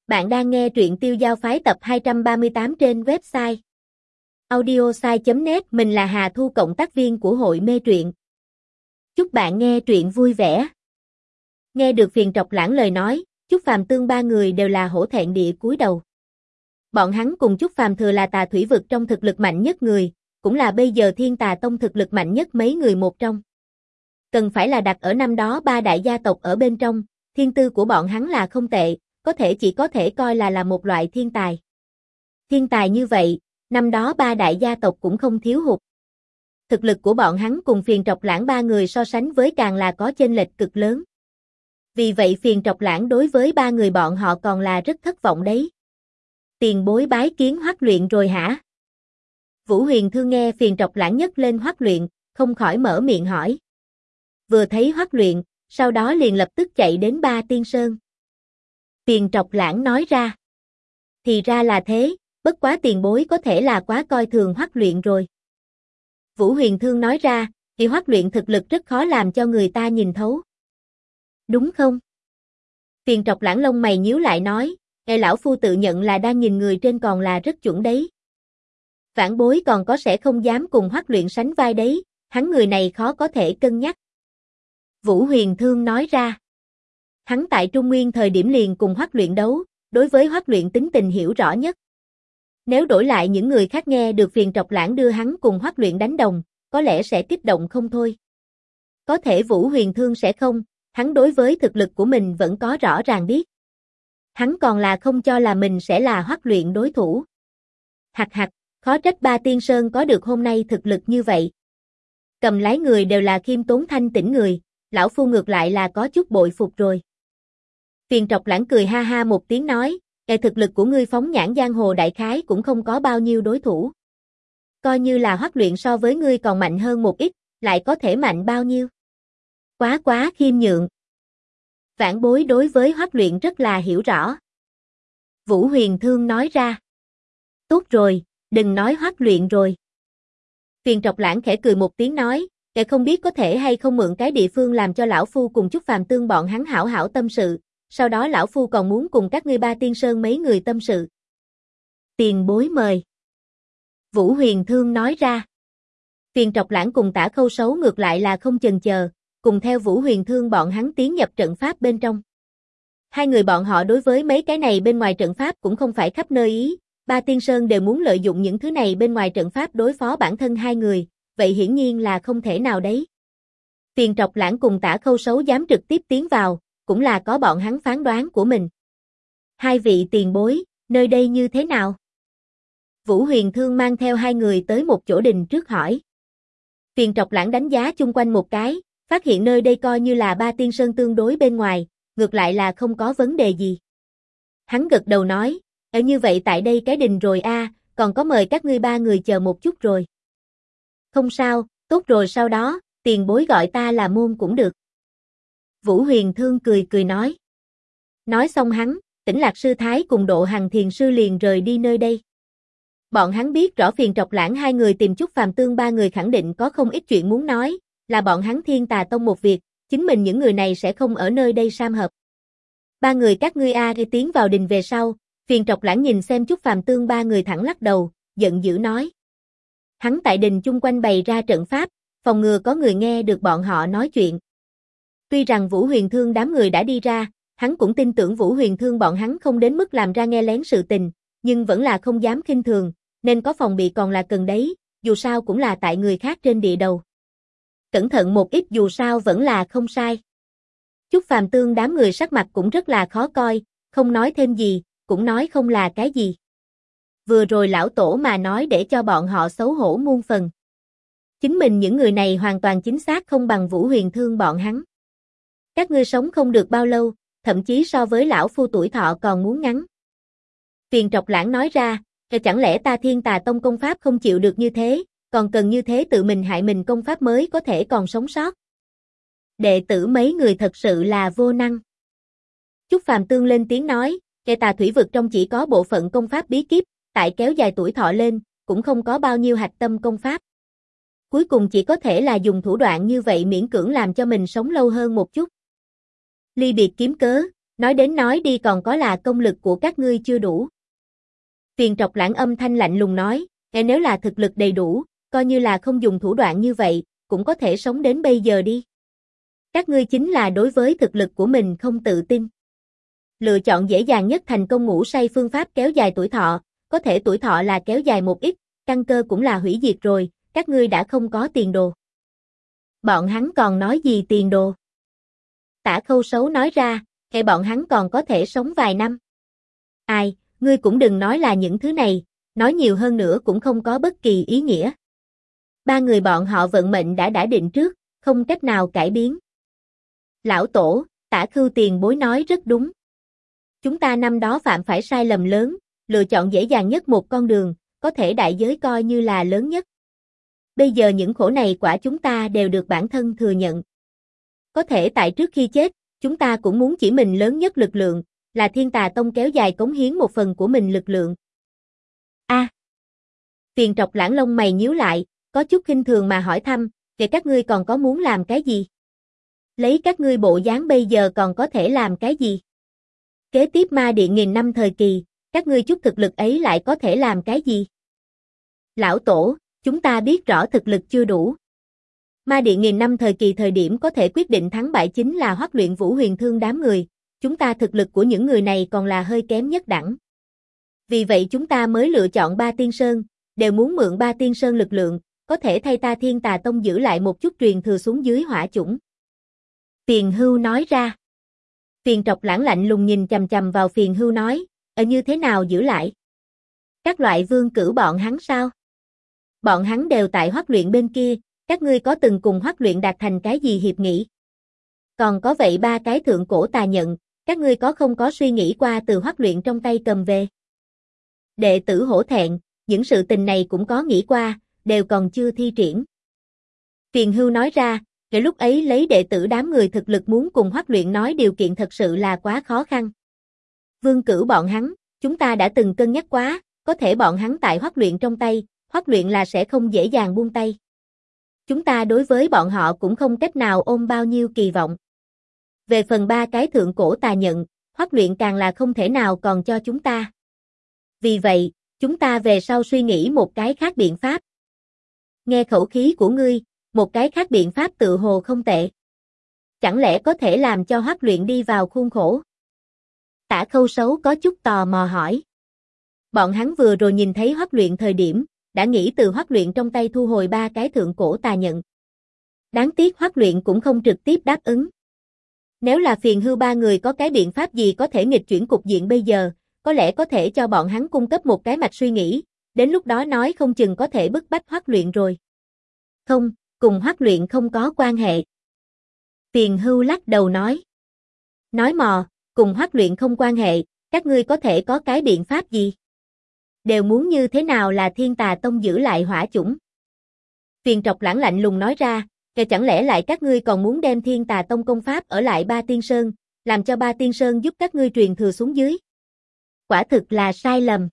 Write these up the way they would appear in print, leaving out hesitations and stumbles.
Bạn đang nghe truyện Tiêu Giao Phái tập 238 trên website audiosai.net. Mình là Hà Thu, cộng tác viên của hội mê truyện. Chúc bạn nghe truyện vui vẻ. Nghe được Phiền Trọc Lãng lời nói, Chúc Phàm Tương ba người đều là hổ thẹn địa cúi đầu. Bọn hắn cùng Chúc Phàm thừa là Tà Thủy vực trong thực lực mạnh nhất người, cũng là bây giờ Thiên Tà Tông thực lực mạnh nhất mấy người một trong. Cần phải là đặt ở năm đó ba đại gia tộc ở bên trong, thiên tư của bọn hắn là không tệ, chỉ có thể coi là một loại thiên tài. Thiên tài như vậy, năm đó ba đại gia tộc cũng không thiếu hụt. Thực lực của bọn hắn cùng Phiền Trọc Lãng ba người so sánh với càng là có chênh lệch cực lớn. Vì vậy Phiền Trọc Lãng đối với ba người bọn họ còn là rất thất vọng đấy. Tiền bối bái kiến Hoắc Luyện rồi hả? Vũ Huyền Thương nghe Phiền Trọc Lãng nhấc lên Hoắc Luyện, không khỏi mở miệng hỏi. Vừa thấy Hoắc Luyện, sau đó liền lập tức chạy đến Ba Tiên Sơn. Phiền Trọc Lãng nói ra. Thì ra là thế, bất quá tiền bối có thể là quá coi thường Hoắc Luyện rồi. Vũ Huyền Thương nói ra, thì Hoắc Luyện thực lực rất khó làm cho người ta nhìn thấu. Đúng không? Phiền Trọc Lãng lông mày nhíu lại nói, lão phu tự nhận là đang nhìn người trên còn là rất chuẩn đấy. Vãn bối còn có sẽ không dám cùng Hoắc Luyện sánh vai đấy, hắn người này khó có thể cân nhắc. Vũ Huyền Thương nói ra. Hắn tại Trung Nguyên thời điểm liền cùng Hoắc Luyện đấu, đối với Hoắc Luyện tính tình hiểu rõ nhất. Nếu đổi lại những người khác nghe được Phiền Trọc Lãng đưa hắn cùng Hoắc Luyện đánh đồng, có lẽ sẽ kích động không thôi. Có thể Vũ Huyền Thương sẽ không, hắn đối với thực lực của mình vẫn có rõ ràng biết. Hắn còn là không cho là mình sẽ là Hoắc Luyện đối thủ. Hặc hặc, khó trách Ba Tiên Sơn có được hôm nay thực lực như vậy. Cầm lái người đều là khiêm tốn thanh tĩnh người, lão phu ngược lại là có chút bội phục rồi. Phiền Trọc Lãng cười ha ha một tiếng nói, thực lực của ngươi phóng nhãn giang hồ đại khái cũng không có bao nhiêu đối thủ. Coi như là Hoắc Luyện so với ngươi còn mạnh hơn một ít, lại có thể mạnh bao nhiêu? Quá khiêm nhượng. Vãn bối đối với Hoắc Luyện rất là hiểu rõ. Vũ Huyền Thương nói ra. Tốt rồi, đừng nói Hoắc Luyện rồi. Phiền Trọc Lãng khẽ cười một tiếng nói, không biết có thể hay không mượn cái địa phương làm cho lão phu cùng Chúc Phàm Tương bọn hắn hảo hảo tâm sự, sau đó lão phu còn muốn cùng các ngươi Ba Tiên Sơn mấy người tâm sự. Tiền bối mời. Vũ Huyền Thương nói ra. Phiền Trọc Lãng cùng Tả Khâu Sấu ngược lại là không chần chờ, cùng theo Vũ Huyền Thương bọn hắn tiến nhập trận pháp bên trong. Hai người bọn họ đối với mấy cái này bên ngoài trận pháp cũng không phải khắp nơi ý, Ba Tiên Sơn đều muốn lợi dụng những thứ này bên ngoài trận pháp đối phó bản thân hai người, vậy hiển nhiên là không thể nào đấy. Phiền Trọc Lãng cùng Tả Khâu Sấu dám trực tiếp tiến vào, cũng là có bọn hắn phán đoán của mình. Hai vị tiền bối, nơi đây như thế nào? Vũ Huyền Thương mang theo hai người tới một chỗ đình trước hỏi. Phiền Trọc Lãng đánh giá chung quanh một cái, phát hiện nơi đây coi như là Ba Tiên Sơn tương đối bên ngoài, ngược lại là không có vấn đề gì. Hắn gật đầu nói, như vậy tại đây cái đình rồi còn có mời các ngươi ba người chờ một chút rồi. Không sao, tốt rồi, sau đó, tiền bối gọi ta là môn cũng được. Vũ Huyền Thương cười nói. Nói xong hắn, Tĩnh Lạc Sư Thái cùng Độ Hằng Thiền Sư liền rời đi nơi đây. Bọn hắn biết rõ Phiền Trọc Lãng hai người tìm Chúc Phàm Tương ba người khẳng định có không ít chuyện muốn nói, là bọn hắn Thiên Tà Tông một việc, chính mình những người này sẽ không ở nơi đây sam hợp. Ba người các ngươi tiến vào đình về sau, Phiền Trọc Lãng nhìn xem Chúc Phàm Tương ba người thẳng lắc đầu, giận dữ nói. Hắn tại đình chung quanh bày ra trận pháp, phòng ngừa có người nghe được bọn họ nói chuyện. Tuy rằng Vũ Huyền Thương đám người đã đi ra, hắn cũng tin tưởng Vũ Huyền Thương bọn hắn không đến mức làm ra nghe lén sự tình, nhưng vẫn là không dám khinh thường, nên có phòng bị còn là cần đấy, dù sao cũng là tại người khác trên địa đầu. Cẩn thận một ít dù sao vẫn là không sai. Chúc Phàm Tương đám người sắc mặt cũng rất là khó coi, không nói thêm gì, cũng nói không là cái gì. Vừa rồi lão tổ mà nói để cho bọn họ xấu hổ muôn phần. Chính mình những người này hoàn toàn chính xác không bằng Vũ Huyền Thương bọn hắn. Các ngươi sống không được bao lâu, thậm chí so với lão phu tuổi thọ còn muốn ngắn. Phiền Trọc Lãng nói ra, chẳng lẽ ta Thiên Tà Tông công pháp không chịu được như thế, còn cần như thế tự mình hại mình công pháp mới có thể còn sống sót. Đệ tử mấy người thật sự là vô năng. Chúc Phàm Tương lên tiếng nói, Tà Thủy vực trong chỉ có bộ phận công pháp bí kíp, tại kéo dài tuổi thọ lên, cũng không có bao nhiêu hạch tâm công pháp. Cuối cùng chỉ có thể là dùng thủ đoạn như vậy miễn cưỡng làm cho mình sống lâu hơn một chút. Ly biệt kiếm cớ, Nói đến nói đi còn có là công lực của các ngươi chưa đủ. Phiền Trọc Lãng âm thanh lạnh lùng nói, nếu là thực lực đầy đủ, coi như là không dùng thủ đoạn như vậy, cũng có thể sống đến bây giờ đi. Các ngươi chính là đối với thực lực của mình không tự tin. Lựa chọn dễ dàng nhất thành công ngủ say phương pháp kéo dài tuổi thọ, có thể tuổi thọ là kéo dài một ít, căn cơ cũng là hủy diệt rồi, các ngươi đã không có tiền đồ. Bọn hắn còn nói gì tiền đồ? Tả Khâu Sấu nói ra, bọn hắn còn có thể sống vài năm. Ai, ngươi cũng đừng nói là những thứ này, nói nhiều hơn nữa cũng không có bất kỳ ý nghĩa. Ba người bọn họ vận mệnh đã định trước, không cách nào cải biến. Lão Tổ, Tả Khưu tiền bối nói rất đúng. Chúng ta năm đó phạm phải sai lầm lớn, lựa chọn dễ dàng nhất một con đường, có thể đại giới coi như là lớn nhất. Bây giờ những khổ này quả chúng ta đều được bản thân thừa nhận. Có thể tại trước khi chết, chúng ta cũng muốn chỉ mình lớn nhất lực lượng, là Thiên Tà Tông kéo dài cống hiến một phần của mình lực lượng. Phiền Trọc Lãng lông mày nhíu lại, có chút khinh thường mà hỏi thăm, vậy các ngươi còn có muốn làm cái gì? Lấy các ngươi bộ dáng bây giờ còn có thể làm cái gì? Kế tiếp Ma Điện nghìn năm thời kỳ, các ngươi chút thực lực ấy lại có thể làm cái gì? Lão Tổ, chúng ta biết rõ thực lực chưa đủ. Ma Điện nghìn năm thời kỳ thời điểm có thể quyết định thắng bại chính là Hoắc Luyện Vũ Huyền Thương đám người, chúng ta thực lực của những người này còn là hơi kém nhất đẳng. Vì vậy chúng ta mới lựa chọn Ba Tiên Sơn, đều muốn mượn Ba Tiên Sơn lực lượng, có thể thay ta Thiên Tà Tông giữ lại một chút truyền thừa xuống dưới hỏa chủng. Phiền Hưu nói ra. Phiền Trọc Lãng lạnh lùng nhìn chằm chằm vào Phiền Hưu nói, như thế nào giữ lại? Các loại vương cử bọn hắn sao? Bọn hắn đều tại Hoắc Luyện bên kia, các ngươi có từng cùng Hoắc Luyện đạt thành cái gì hiệp nghị? Còn có vậy ba cái thượng cổ tà nhận, các ngươi có không có suy nghĩ qua từ Hoắc Luyện trong tay cầm về? Đệ tử hổ thẹn, những sự tình này cũng có nghĩ qua, đều còn chưa thi triển. Phiền Hưu nói ra, để lúc ấy lấy đệ tử đám người thực lực muốn cùng Hoắc Luyện nói điều kiện thật sự là quá khó khăn. Vương cử bọn hắn, chúng ta đã từng cân nhắc quá, có thể bọn hắn tại Hoắc Luyện trong tay, Hoắc Luyện là sẽ không dễ dàng buông tay. Chúng ta đối với bọn họ cũng không cách nào ôm bao nhiêu kỳ vọng. Về phần ba cái thượng cổ tà nhận, Hoắc Luyện càng là không thể nào còn cho chúng ta. Vì vậy, chúng ta về sau suy nghĩ một cái khác biện pháp. Nghe khẩu khí của ngươi, một cái khác biện pháp tự hồ không tệ. Chẳng lẽ có thể làm cho Hoắc Luyện đi vào khuôn khổ? Tả Khâu Sấu có chút tò mò hỏi. Bọn hắn vừa rồi nhìn thấy Hoắc Luyện thời điểm, đã nghĩ từ Hoắc Luyện trong tay thu hồi ba cái thượng cổ tà nhận. Đáng tiếc Hoắc Luyện cũng không trực tiếp đáp ứng. Nếu là Phiền Hưu ba người có cái biện pháp gì có thể nghịch chuyển cục diện bây giờ, có lẽ có thể cho bọn hắn cung cấp một cái mạch suy nghĩ, đến lúc đó nói không chừng có thể bức bách Hoắc Luyện rồi. Không, cùng Hoắc Luyện không có quan hệ. Phiền Hưu lắc đầu nói. Nói mò, cùng Hoắc Luyện không quan hệ, các ngươi có thể có cái biện pháp gì? Đều muốn như thế nào là Thiên Tà Tông giữ lại hỏa chủng? Phiền Trọc Lãng lạnh lùng nói ra, chẳng lẽ lại các ngươi còn muốn đem Thiên Tà Tông công pháp ở lại Ba Tiên Sơn, làm cho Ba Tiên Sơn giúp các ngươi truyền thừa xuống dưới? Quả thực là sai lầm.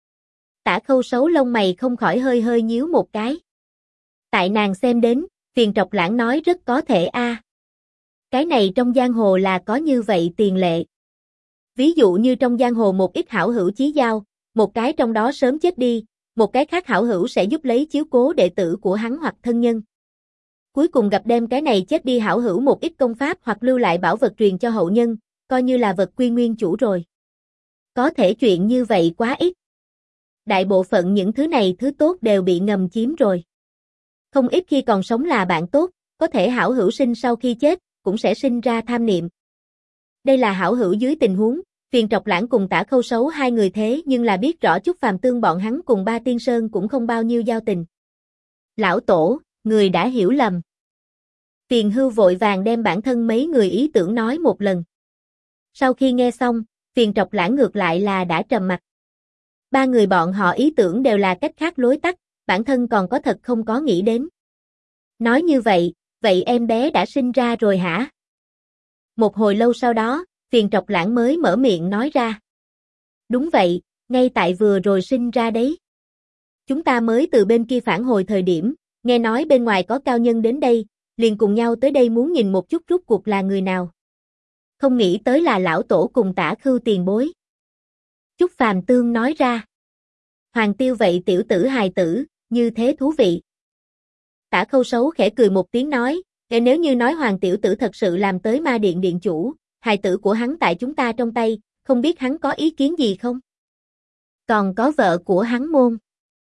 Tả Khâu Sấu lông mày không khỏi hơi hơi nhíu một cái. Tại nàng xem đến, Phiền Trọc Lãng nói rất có thể a. Cái này trong giang hồ là có như vậy tiền lệ. Ví dụ như trong giang hồ một ít hảo hữu chí giao, một cái trong đó sớm chết đi, một cái khác hảo hữu sẽ giúp lấy chiếu cố đệ tử của hắn hoặc thân nhân. Cuối cùng gặp đem cái này chết đi hảo hữu một ít công pháp hoặc lưu lại bảo vật truyền cho hậu nhân, coi như là vật quy nguyên chủ rồi. Có thể chuyện như vậy quá ít. Đại bộ phận những thứ này thứ tốt đều bị ngầm chiếm rồi. Không ít khi còn sống là bạn tốt, có thể hảo hữu sinh sau khi chết, cũng sẽ sinh ra tham niệm. Đây là hảo hữu dưới tình huống, Phiền Trọc Lãng cùng Tả Khâu Sấu hai người thế nhưng là biết rõ Chúc Phàm Tương bọn hắn cùng Ba Tiên Sơn cũng không bao nhiêu giao tình. Lão Tổ, người đã hiểu lầm. Phiền Hưu vội vàng đem bản thân mấy người ý tưởng nói một lần. Sau khi nghe xong, Phiền Trọc Lãng ngược lại là đã trầm mặc. Ba người bọn họ ý tưởng đều là cách khác lối tắt, bản thân còn có thật không có nghĩ đến. Nói như vậy, vậy em bé đã sinh ra rồi hả? Một hồi lâu sau đó, Phiền Trọc Lãng mới mở miệng nói ra. Đúng vậy, ngay tại vừa rồi sinh ra đấy. Chúng ta mới từ bên kia phản hồi thời điểm, nghe nói bên ngoài có cao nhân đến đây, liền cùng nhau tới đây muốn nhìn một chút rốt cuộc là người nào. Không nghĩ tới là lão tổ cùng Tả Khưu tiền bối. Chúc Phàm Tương nói ra. Hoàng Tiêu vậy tiểu tử hài tử, như thế thú vị. Tả Khâu Sấu khẽ cười một tiếng nói, nếu như nói Hoàng tiểu tử thật sự làm tới ma điện điện chủ, hài tử của hắn tại chúng ta trong tay, không biết hắn có ý kiến gì không? Còn có vợ của hắn môn.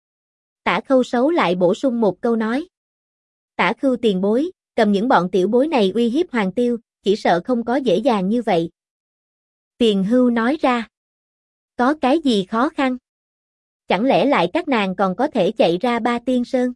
Tả Khâu Sấu lại bổ sung một câu nói. Tả Khưu tiền bối, cầm những bọn tiểu bối này uy hiếp Hoàng Tiêu, chỉ sợ không có dễ dàng như vậy. Tiền Hưu nói ra. Có cái gì khó khăn? Chẳng lẽ lại các nàng còn có thể chạy ra Ba Tiên Sơn?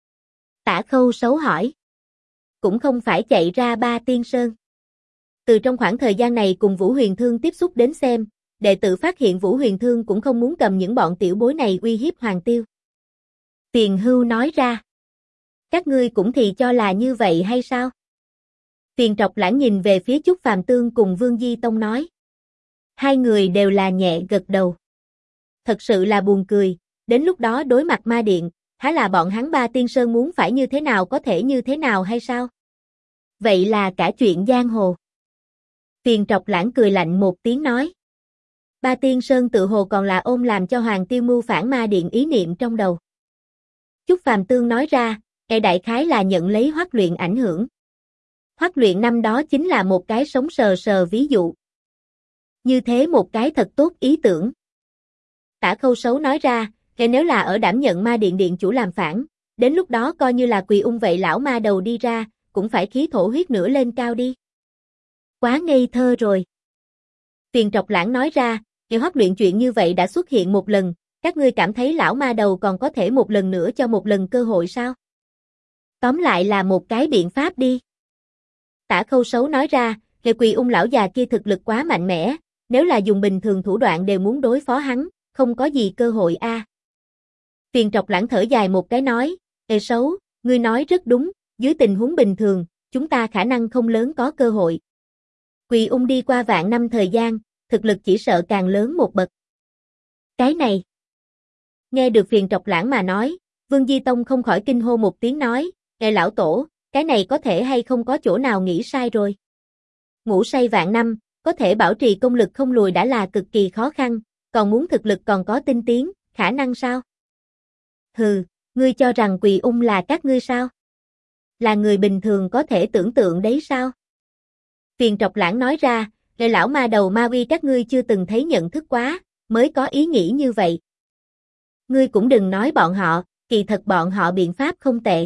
Tả Khâu Sấu hỏi. Cũng không phải chạy ra Ba Tiên Sơn. Từ trong khoảng thời gian này cùng Vũ Huyền Thương tiếp xúc đến xem, đệ tử phát hiện Vũ Huyền Thương cũng không muốn cầm những bọn tiểu bối này uy hiếp Hoàng Tiêu. Tiền Hưu nói ra. Các ngươi cũng thì cho là như vậy hay sao? Tiền Trọc Lãng nhìn về phía Chúc Phàm Tương cùng Vương Di Tông nói. Hai người đều là nhẹ gật đầu. Thật sự là buồn cười, đến lúc đó đối mặt ma điện, há là bọn hắn Ba Tiên Sơn muốn phải như thế nào có thể như thế nào hay sao? Vậy là cả chuyện giang hồ. Tiền Trọc Lãng cười lạnh một tiếng nói. Ba Tiên Sơn tự hồ còn là ôm làm cho Hoàng Tiêu mưu phản ma điện ý niệm trong đầu. Chúc Phàm Tương nói ra, đại khái là nhận lấy Hoắc Luyện ảnh hưởng. Hoắc Luyện năm đó chính là một cái sống sờ sờ ví dụ. Như thế một cái thật tốt ý tưởng. Tả Khâu Sấu nói ra, nếu là ở đảm nhận ma điện điện chủ làm phản, đến lúc đó coi như là Quỳ Ung vậy lão ma đầu đi ra, cũng phải khí thổ huyết nữa lên cao đi. Quá ngây thơ rồi. Tiền Trọc Lãng nói ra, Hoắc Luyện chuyện như vậy đã xuất hiện một lần, các ngươi cảm thấy lão ma đầu còn có thể một lần nữa cho một lần cơ hội sao? Tóm lại là một cái biện pháp đi. Tả Khâu Sấu nói ra, Quỳ Ung lão già kia thực lực quá mạnh mẽ, nếu là dùng bình thường thủ đoạn đều muốn đối phó hắn, không có gì cơ hội a. Tiền Trọc Lãng thở dài một cái nói, Sấu, ngươi nói rất đúng, dưới tình huống bình thường, chúng ta khả năng không lớn có cơ hội. Quỳ Ung đi qua vạn năm thời gian, thực lực chỉ sợ càng lớn một bậc. Cái này. Nghe được Tiền Trọc Lãng mà nói, Vương Di Tông không khỏi kinh hô một tiếng nói, lão tổ, cái này có thể hay không có chỗ nào nghĩ sai rồi. Ngủ say vạn năm, có thể bảo trì công lực không lùi đã là cực kỳ khó khăn, còn muốn thực lực còn có tinh tiến, khả năng sao? Hừ, ngươi cho rằng Quỳ Ung là các ngươi sao? Là người bình thường có thể tưởng tượng đấy sao? Tiền Trọc Lãng nói ra, lão ma đầu ma uy các ngươi chưa từng thấy nhận thức quá, mới có ý nghĩ như vậy. Ngươi cũng đừng nói bọn họ, kỳ thật bọn họ biện pháp không tệ.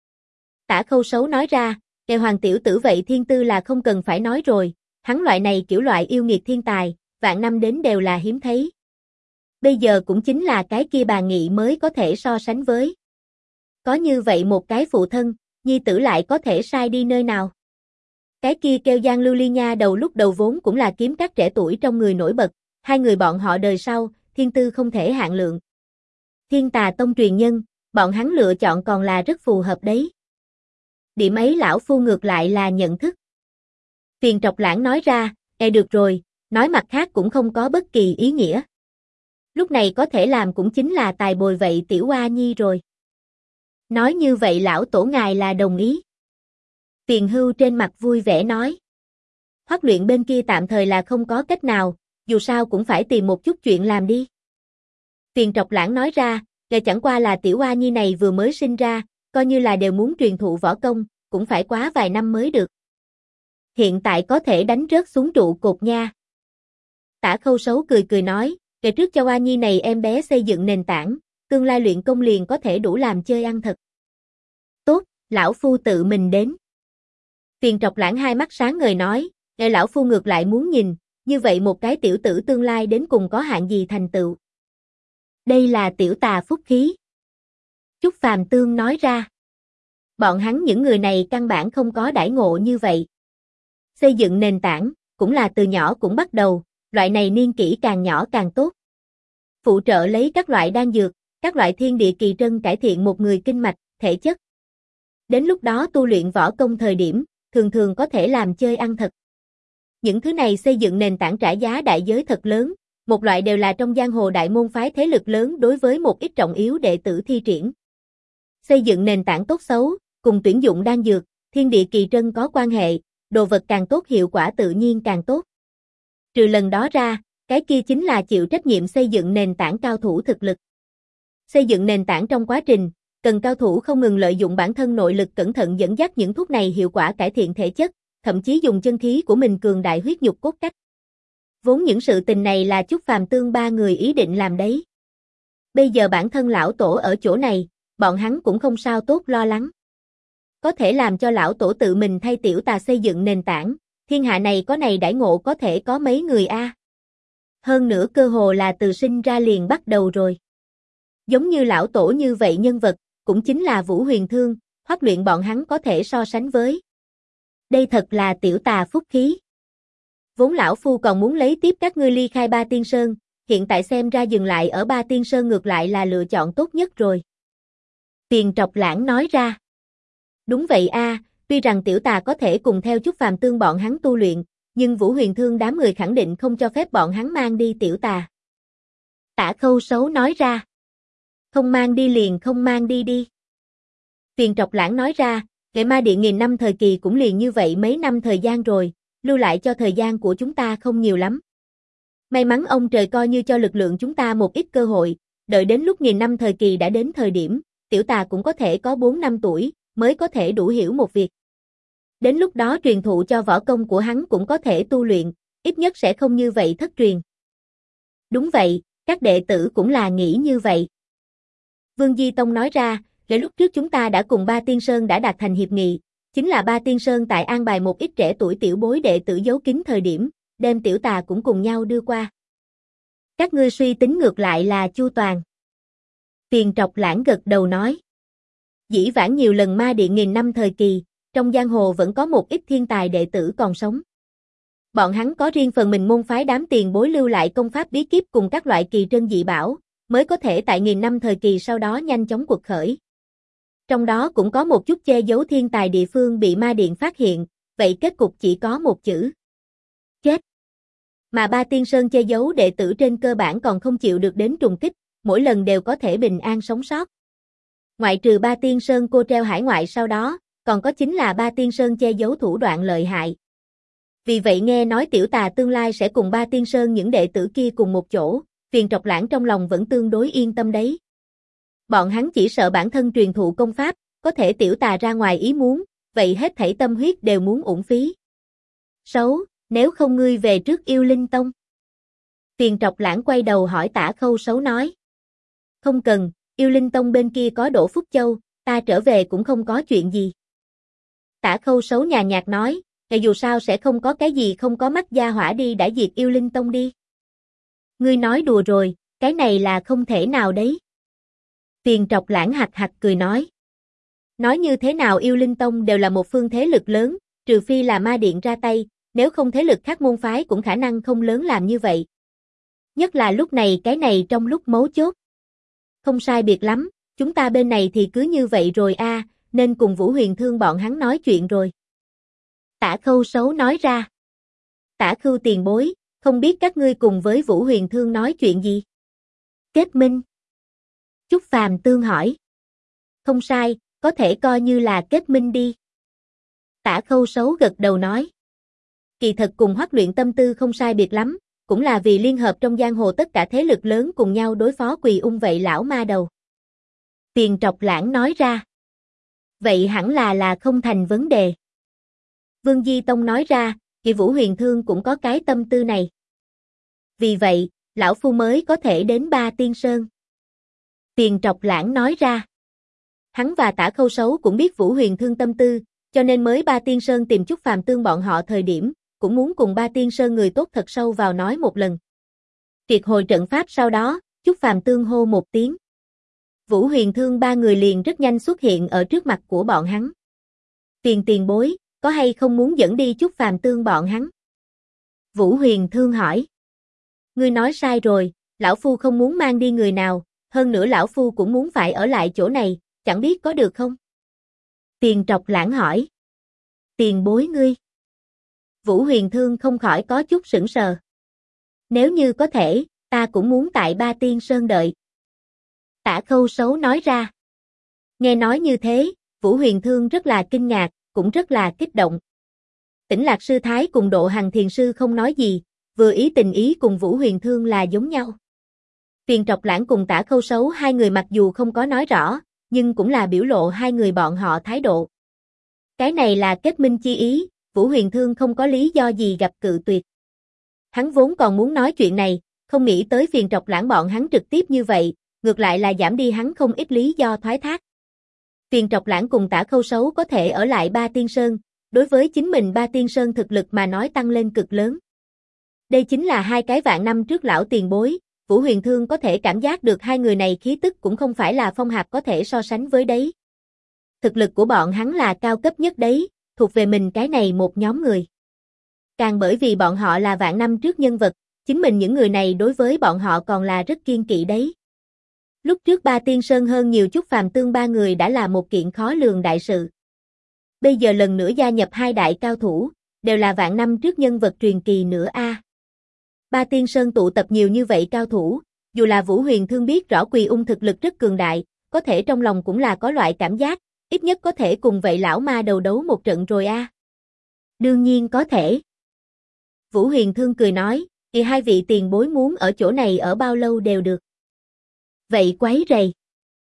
Tả Khâu Sấu nói ra, Hoàng tiểu tử vậy thiên tư là không cần phải nói rồi, hắn loại này kiểu loại yêu nghiệt thiên tài, vạn năm đến đều là hiếm thấy. Bây giờ cũng chính là cái kia bà Nghị mới có thể so sánh với. Có như vậy một cái phụ thân, nhi tử lại có thể sai đi nơi nào. Cái kia kêu Giang Lưu Ly nha đầu lúc đầu vốn cũng là kiếm các trẻ tuổi trong người nổi bật, hai người bọn họ đời sau, thiên tư không thể hạn lượng. Thiên Tà Tông truyền nhân, bọn hắn lựa chọn còn là rất phù hợp đấy. Điểm ấy lão phu ngược lại là nhận thức. Tiền Trọc Lãng nói ra, được rồi, nói mặt khác cũng không có bất kỳ ý nghĩa. Lúc này có thể làm cũng chính là tài bồi vậy tiểu oa nhi rồi. Nói như vậy lão tổ ngài là đồng ý. Tiền Hưu trên mặt vui vẻ nói. Hoắc Luyện bên kia tạm thời là không có cách nào, dù sao cũng phải tìm một chút chuyện làm đi. Tiền Trọc Lãng nói ra, chẳng qua là tiểu oa nhi này vừa mới sinh ra, coi như là đều muốn truyền thụ võ công, cũng phải quá vài năm mới được. Hiện tại có thể đánh rớt xuống trụ cột nha. Tả Khâu Sấu cười cười nói, trước cho oa nhi này em bé xây dựng nền tảng, tương lai luyện công liền có thể đủ làm chơi ăn thật. Tốt, lão phu tự mình đến. Tiền Trọc Lãng hai mắt sáng ngời nói, lão phu ngược lại muốn nhìn, như vậy một cái tiểu tử tương lai đến cùng có hạng gì thành tựu. Đây là tiểu tà phúc khí. Chúc Phàm Tương nói ra. Bọn hắn những người này căn bản không có đãi ngộ như vậy. Xây dựng nền tảng, cũng là từ nhỏ cũng bắt đầu, loại này niên kỷ càng nhỏ càng tốt. Phụ trợ lấy các loại đan dược, các loại thiên địa kỳ trân cải thiện một người kinh mạch, thể chất. Đến lúc đó tu luyện võ công thời điểm, thường thường có thể làm chơi ăn thật. Những thứ này xây dựng nền tảng trả giá đại giới thật lớn, một loại đều là trong giang hồ đại môn phái thế lực lớn đối với một ít trọng yếu đệ tử thi triển. Xây dựng nền tảng tốt xấu, cùng tuyển dụng đan dược, thiên địa kỳ trân có quan hệ, đồ vật càng tốt hiệu quả tự nhiên càng tốt. Trừ lần đó ra, cái kia chính là chịu trách nhiệm xây dựng nền tảng cao thủ thực lực. Xây dựng nền tảng trong quá trình, cần cao thủ không ngừng lợi dụng bản thân nội lực cẩn thận dẫn dắt những thuốc này hiệu quả cải thiện thể chất, thậm chí dùng chân khí của mình cường đại huyết nhục cốt cách. Vốn những sự tình này là Chúc Phàm Tương ba người ý định làm đấy. Bây giờ bản thân lão tổ ở chỗ này, bọn hắn cũng không sao tốt lo lắng. Có thể làm cho lão tổ tự mình thay tiểu tà xây dựng nền tảng, thiên hạ này có này đãi ngộ có thể có mấy người a. Hơn nữa cơ hồ là từ sinh ra liền bắt đầu rồi. Giống như lão tổ như vậy nhân vật, cũng chính là Vũ Huyền Thương, Hoắc Luyện bọn hắn có thể so sánh với. Đây thật là tiểu tà phúc khí. Vốn lão phu còn muốn lấy tiếp các ngươi ly khai Ba Tiên Sơn, hiện tại xem ra dừng lại ở Ba Tiên Sơn ngược lại là lựa chọn tốt nhất rồi. Tiền Trọc Lãng nói ra. Đúng vậy a, tuy rằng tiểu tà có thể cùng theo Chúc Phàm Tương bọn hắn tu luyện, nhưng Vũ Huyền Thương đám người khẳng định không cho phép bọn hắn mang đi tiểu tà. Tả Khâu Sấu nói ra. Không mang đi liền không mang đi đi. Tiền Trọc Lãng nói ra, Nghệ Ma Điện nghìn năm thời kỳ cũng liền như vậy mấy năm thời gian rồi, lưu lại cho thời gian của chúng ta không nhiều lắm. May mắn ông trời coi như cho lực lượng chúng ta một ít cơ hội, đợi đến lúc nghìn năm thời kỳ đã đến thời điểm, tiểu tà cũng có thể có 4 năm tuổi, mới có thể đủ hiểu một việc. Đến lúc đó truyền thụ cho võ công của hắn cũng có thể tu luyện, ít nhất sẽ không như vậy thất truyền. Đúng vậy, các đệ tử cũng là nghĩ như vậy. Vương Di Tông nói ra, để lúc trước chúng ta đã cùng Ba Tiên Sơn đã đạt thành hiệp nghị, chính là Ba Tiên Sơn tại an bài một ít trẻ tuổi tiểu bối đệ tử giấu kín thời điểm, đem tiểu tà cũng cùng nhau đưa qua. Các ngươi suy tính ngược lại là chu toàn. Tiền Trọc Lãng gật đầu nói. Dĩ vãng nhiều lần Ma Điện nghìn năm thời kỳ, trong giang hồ vẫn có một ít thiên tài đệ tử còn sống. Bọn hắn có riêng phần mình môn phái đám tiền bối lưu lại công pháp bí kíp cùng các loại kỳ trân dị bảo, mới có thể tại nghìn năm thời kỳ sau đó nhanh chóng quật khởi. Trong đó cũng có một chút che giấu thiên tài địa phương bị Ma Điện phát hiện, vậy kết cục chỉ có một chữ. Chết. Mà Ba Tiên Sơn che giấu đệ tử trên cơ bản còn không chịu được đến trùng kích, mỗi lần đều có thể bình an sống sót. Ngoại trừ Ba Tiên Sơn cô treo hải ngoại sau đó, còn có chính là Ba Tiên Sơn che giấu thủ đoạn lợi hại. Vì vậy nghe nói tiểu tà tương lai sẽ cùng Ba Tiên Sơn những đệ tử kia cùng một chỗ, Tiền Trọc Lãng trong lòng vẫn tương đối yên tâm đấy. Bọn hắn chỉ sợ bản thân truyền thụ công pháp, có thể tiểu tà ra ngoài ý muốn, vậy hết thảy tâm huyết đều muốn uổng phí. Xấu, nếu không ngươi về trước Yêu Linh Tông. Tiền Trọc Lãng quay đầu hỏi Tả Khâu Sấu nói. Không cần, Yêu Linh Tông bên kia có Đỗ Phúc Châu, ta trở về cũng không có chuyện gì. Tả Khâu Sấu nhàn nhạt nói, dù sao sẽ không có cái gì không có mắt gia hỏa đi đã diệt Yêu Linh Tông đi. Ngươi nói đùa rồi, cái này là không thể nào đấy. Tiền Trọc Lãng hạch hạch cười nói. Nói như thế nào Yêu Linh Tông đều là một phương thế lực lớn, trừ phi là Ma Điện ra tay, nếu không thế lực khác môn phái cũng khả năng không lớn làm như vậy. Nhất là lúc này cái này trong lúc mấu chốt. Không sai biệt lắm, chúng ta bên này thì cứ như vậy rồi a, nên cùng Vũ Huyền Thương bọn hắn nói chuyện rồi. Tả Khâu Sấu nói ra. Tả Khưu tiền bối, không biết các ngươi cùng với Vũ Huyền Thương nói chuyện gì? Kết minh. Chúc Phàm Tương hỏi. Không sai, có thể coi như là kết minh đi. Tả Khâu Sấu gật đầu nói. Kỳ thật cùng Hoắc Luyện tâm tư không sai biệt lắm, cũng là vì liên hợp trong giang hồ tất cả thế lực lớn cùng nhau đối phó Quỳ Ung vậy lão ma đầu. Tiền Trọc Lãng nói ra. Vậy hẳn là không thành vấn đề. Vương Di Tông nói ra, Kỳ Vũ Huyền Thương cũng có cái tâm tư này. Vì vậy, lão phu mới có thể đến Ba Tiên Sơn. Tiền Trọc Lãng nói ra. Hắn và Tả Khâu Sấu cũng biết Vũ Huyền Thương tâm tư, cho nên mới Ba Tiên Sơn tìm Chúc Phàm Tương bọn họ thời điểm, cũng muốn cùng Ba Tiên Sơn người tốt thật sâu vào nói một lần. Triệt hồi trận pháp sau đó, Chúc Phàm Tương hô một tiếng. Vũ Huyền Thương ba người liền rất nhanh xuất hiện ở trước mặt của bọn hắn. Tiền bối, có hay không muốn dẫn đi Chúc Phàm Tương bọn hắn? Vũ Huyền Thương hỏi. Ngươi nói sai rồi, lão phu không muốn mang đi người nào, hơn nữa lão phu cũng muốn phải ở lại chỗ này, chẳng biết có được không? Tiền Trọc Lãng hỏi. Tiền bối ngươi. Vũ Huyền Thương không khỏi có chút sững sờ. Nếu như có thể, ta cũng muốn tại Ba Tiên Sơn đợi. Tả Khâu Sấu nói ra. Nghe nói như thế, Vũ Huyền Thương rất là kinh ngạc, cũng rất là kích động. Tĩnh Lạc sư thái cùng Độ Hằng thiền sư không nói gì, vừa ý tình ý cùng Vũ Huyền Thương là giống nhau. Phiền Trọc Lãng cùng Tả Khâu Sấu hai người mặc dù không có nói rõ, nhưng cũng là biểu lộ hai người bọn họ thái độ. Cái này là kết minh chi ý, Vũ Huyền Thương không có lý do gì gặp cự tuyệt. Hắn vốn còn muốn nói chuyện này, không nghĩ tới Phiền Trọc Lãng bọn hắn trực tiếp như vậy, ngược lại là giảm đi hắn không ít lý do thoái thác. Phiền Trọc Lãng cùng Tả Khâu Sấu có thể ở lại Ba Tiên Sơn, đối với chính mình Ba Tiên Sơn thực lực mà nói tăng lên cực lớn. Đây chính là hai cái vạn năm trước lão tiền bối, Vũ Huyền Thương có thể cảm giác được hai người này khí tức cũng không phải là Phong Hạp có thể so sánh với đấy. Thực lực của bọn hắn là cao cấp nhất đấy, thuộc về mình cái này một nhóm người. Càng bởi vì bọn họ là vạn năm trước nhân vật, chính mình những người này đối với bọn họ còn là rất kiêng kỵ đấy. Lúc trước Ba Tiên Sơn hơn nhiều chút phàm tương ba người đã là một kiện khó lường đại sự. Bây giờ lần nữa gia nhập hai đại cao thủ, đều là vạn năm trước nhân vật truyền kỳ nữa a. Ba Tiên Sơn tụ tập nhiều như vậy cao thủ, dù là Vũ Huyền Thương biết rõ Quỳ Ung thực lực rất cường đại, có thể trong lòng cũng là có loại cảm giác, ít nhất có thể cùng vậy lão ma đầu đấu một trận rồi a. Đương nhiên có thể. Vũ Huyền Thương cười nói, thì hai vị tiền bối muốn ở chỗ này ở bao lâu đều được. Vậy quấy rầy.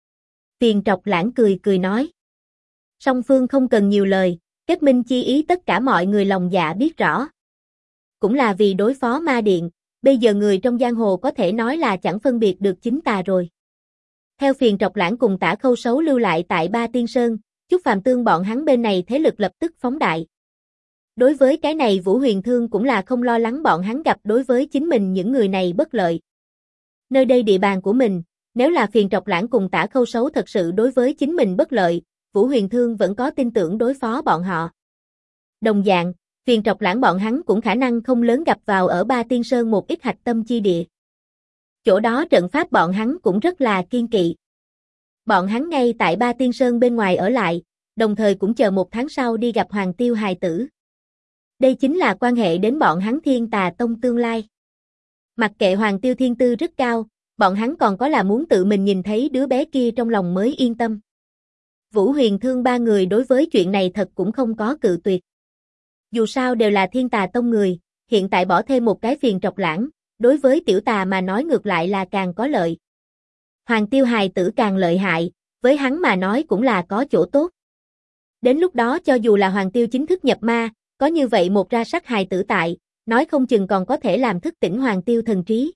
Phiền Trọc Lãng cười nói. Song phương không cần nhiều lời, kết minh chi ý tất cả mọi người lòng dạ biết rõ. Cũng là vì đối phó ma điện, bây giờ người trong giang hồ có thể nói là chẳng phân biệt được chính tà rồi. Theo Phiền Trọc Lãng cùng Tả Khâu Sấu lưu lại tại Ba Tiên Sơn, chút phàm tương bọn hắn bên này thế lực lập tức phóng đại. Đối với cái này Vũ Huyền Thương cũng là không lo lắng bọn hắn gặp đối với chính mình những người này bất lợi. Nơi đây địa bàn của mình, nếu là Phiền Trọc Lãng cùng Tả Khâu Sấu thật sự đối với chính mình bất lợi, Vũ Huyền Thương vẫn có tin tưởng đối phó bọn họ. Đồng dạng, Phiền Trọc Lãng bọn hắn cũng khả năng không lớn gặp vào ở Ba Tiên Sơn một ít hạch tâm chi địa. Chỗ đó trận pháp bọn hắn cũng rất là kiên kỵ. Bọn hắn ngay tại Ba Tiên Sơn bên ngoài ở lại, đồng thời cũng chờ một tháng sau đi gặp Hoàng Tiêu hài tử. Đây chính là quan hệ đến bọn hắn Thiên Tà Tông tương lai. Mặc kệ Hoàng Tiêu thiên tư rất cao, bọn hắn còn có là muốn tự mình nhìn thấy đứa bé kia trong lòng mới yên tâm. Vũ Huyền Thương ba người đối với chuyện này thật cũng không có cự tuyệt. Dù sao đều là Thiên Tà Tông người, hiện tại bỏ thêm một cái Phiền Trọc Lãng, đối với tiểu tà mà nói ngược lại là càng có lợi. Hoàng Tiêu hài tử càng lợi hại, với hắn mà nói cũng là có chỗ tốt. Đến lúc đó cho dù là Hoàng Tiêu chính thức nhập ma, có như vậy một ra sắc hài tử tại, nói không chừng còn có thể làm thức tỉnh Hoàng Tiêu thần trí.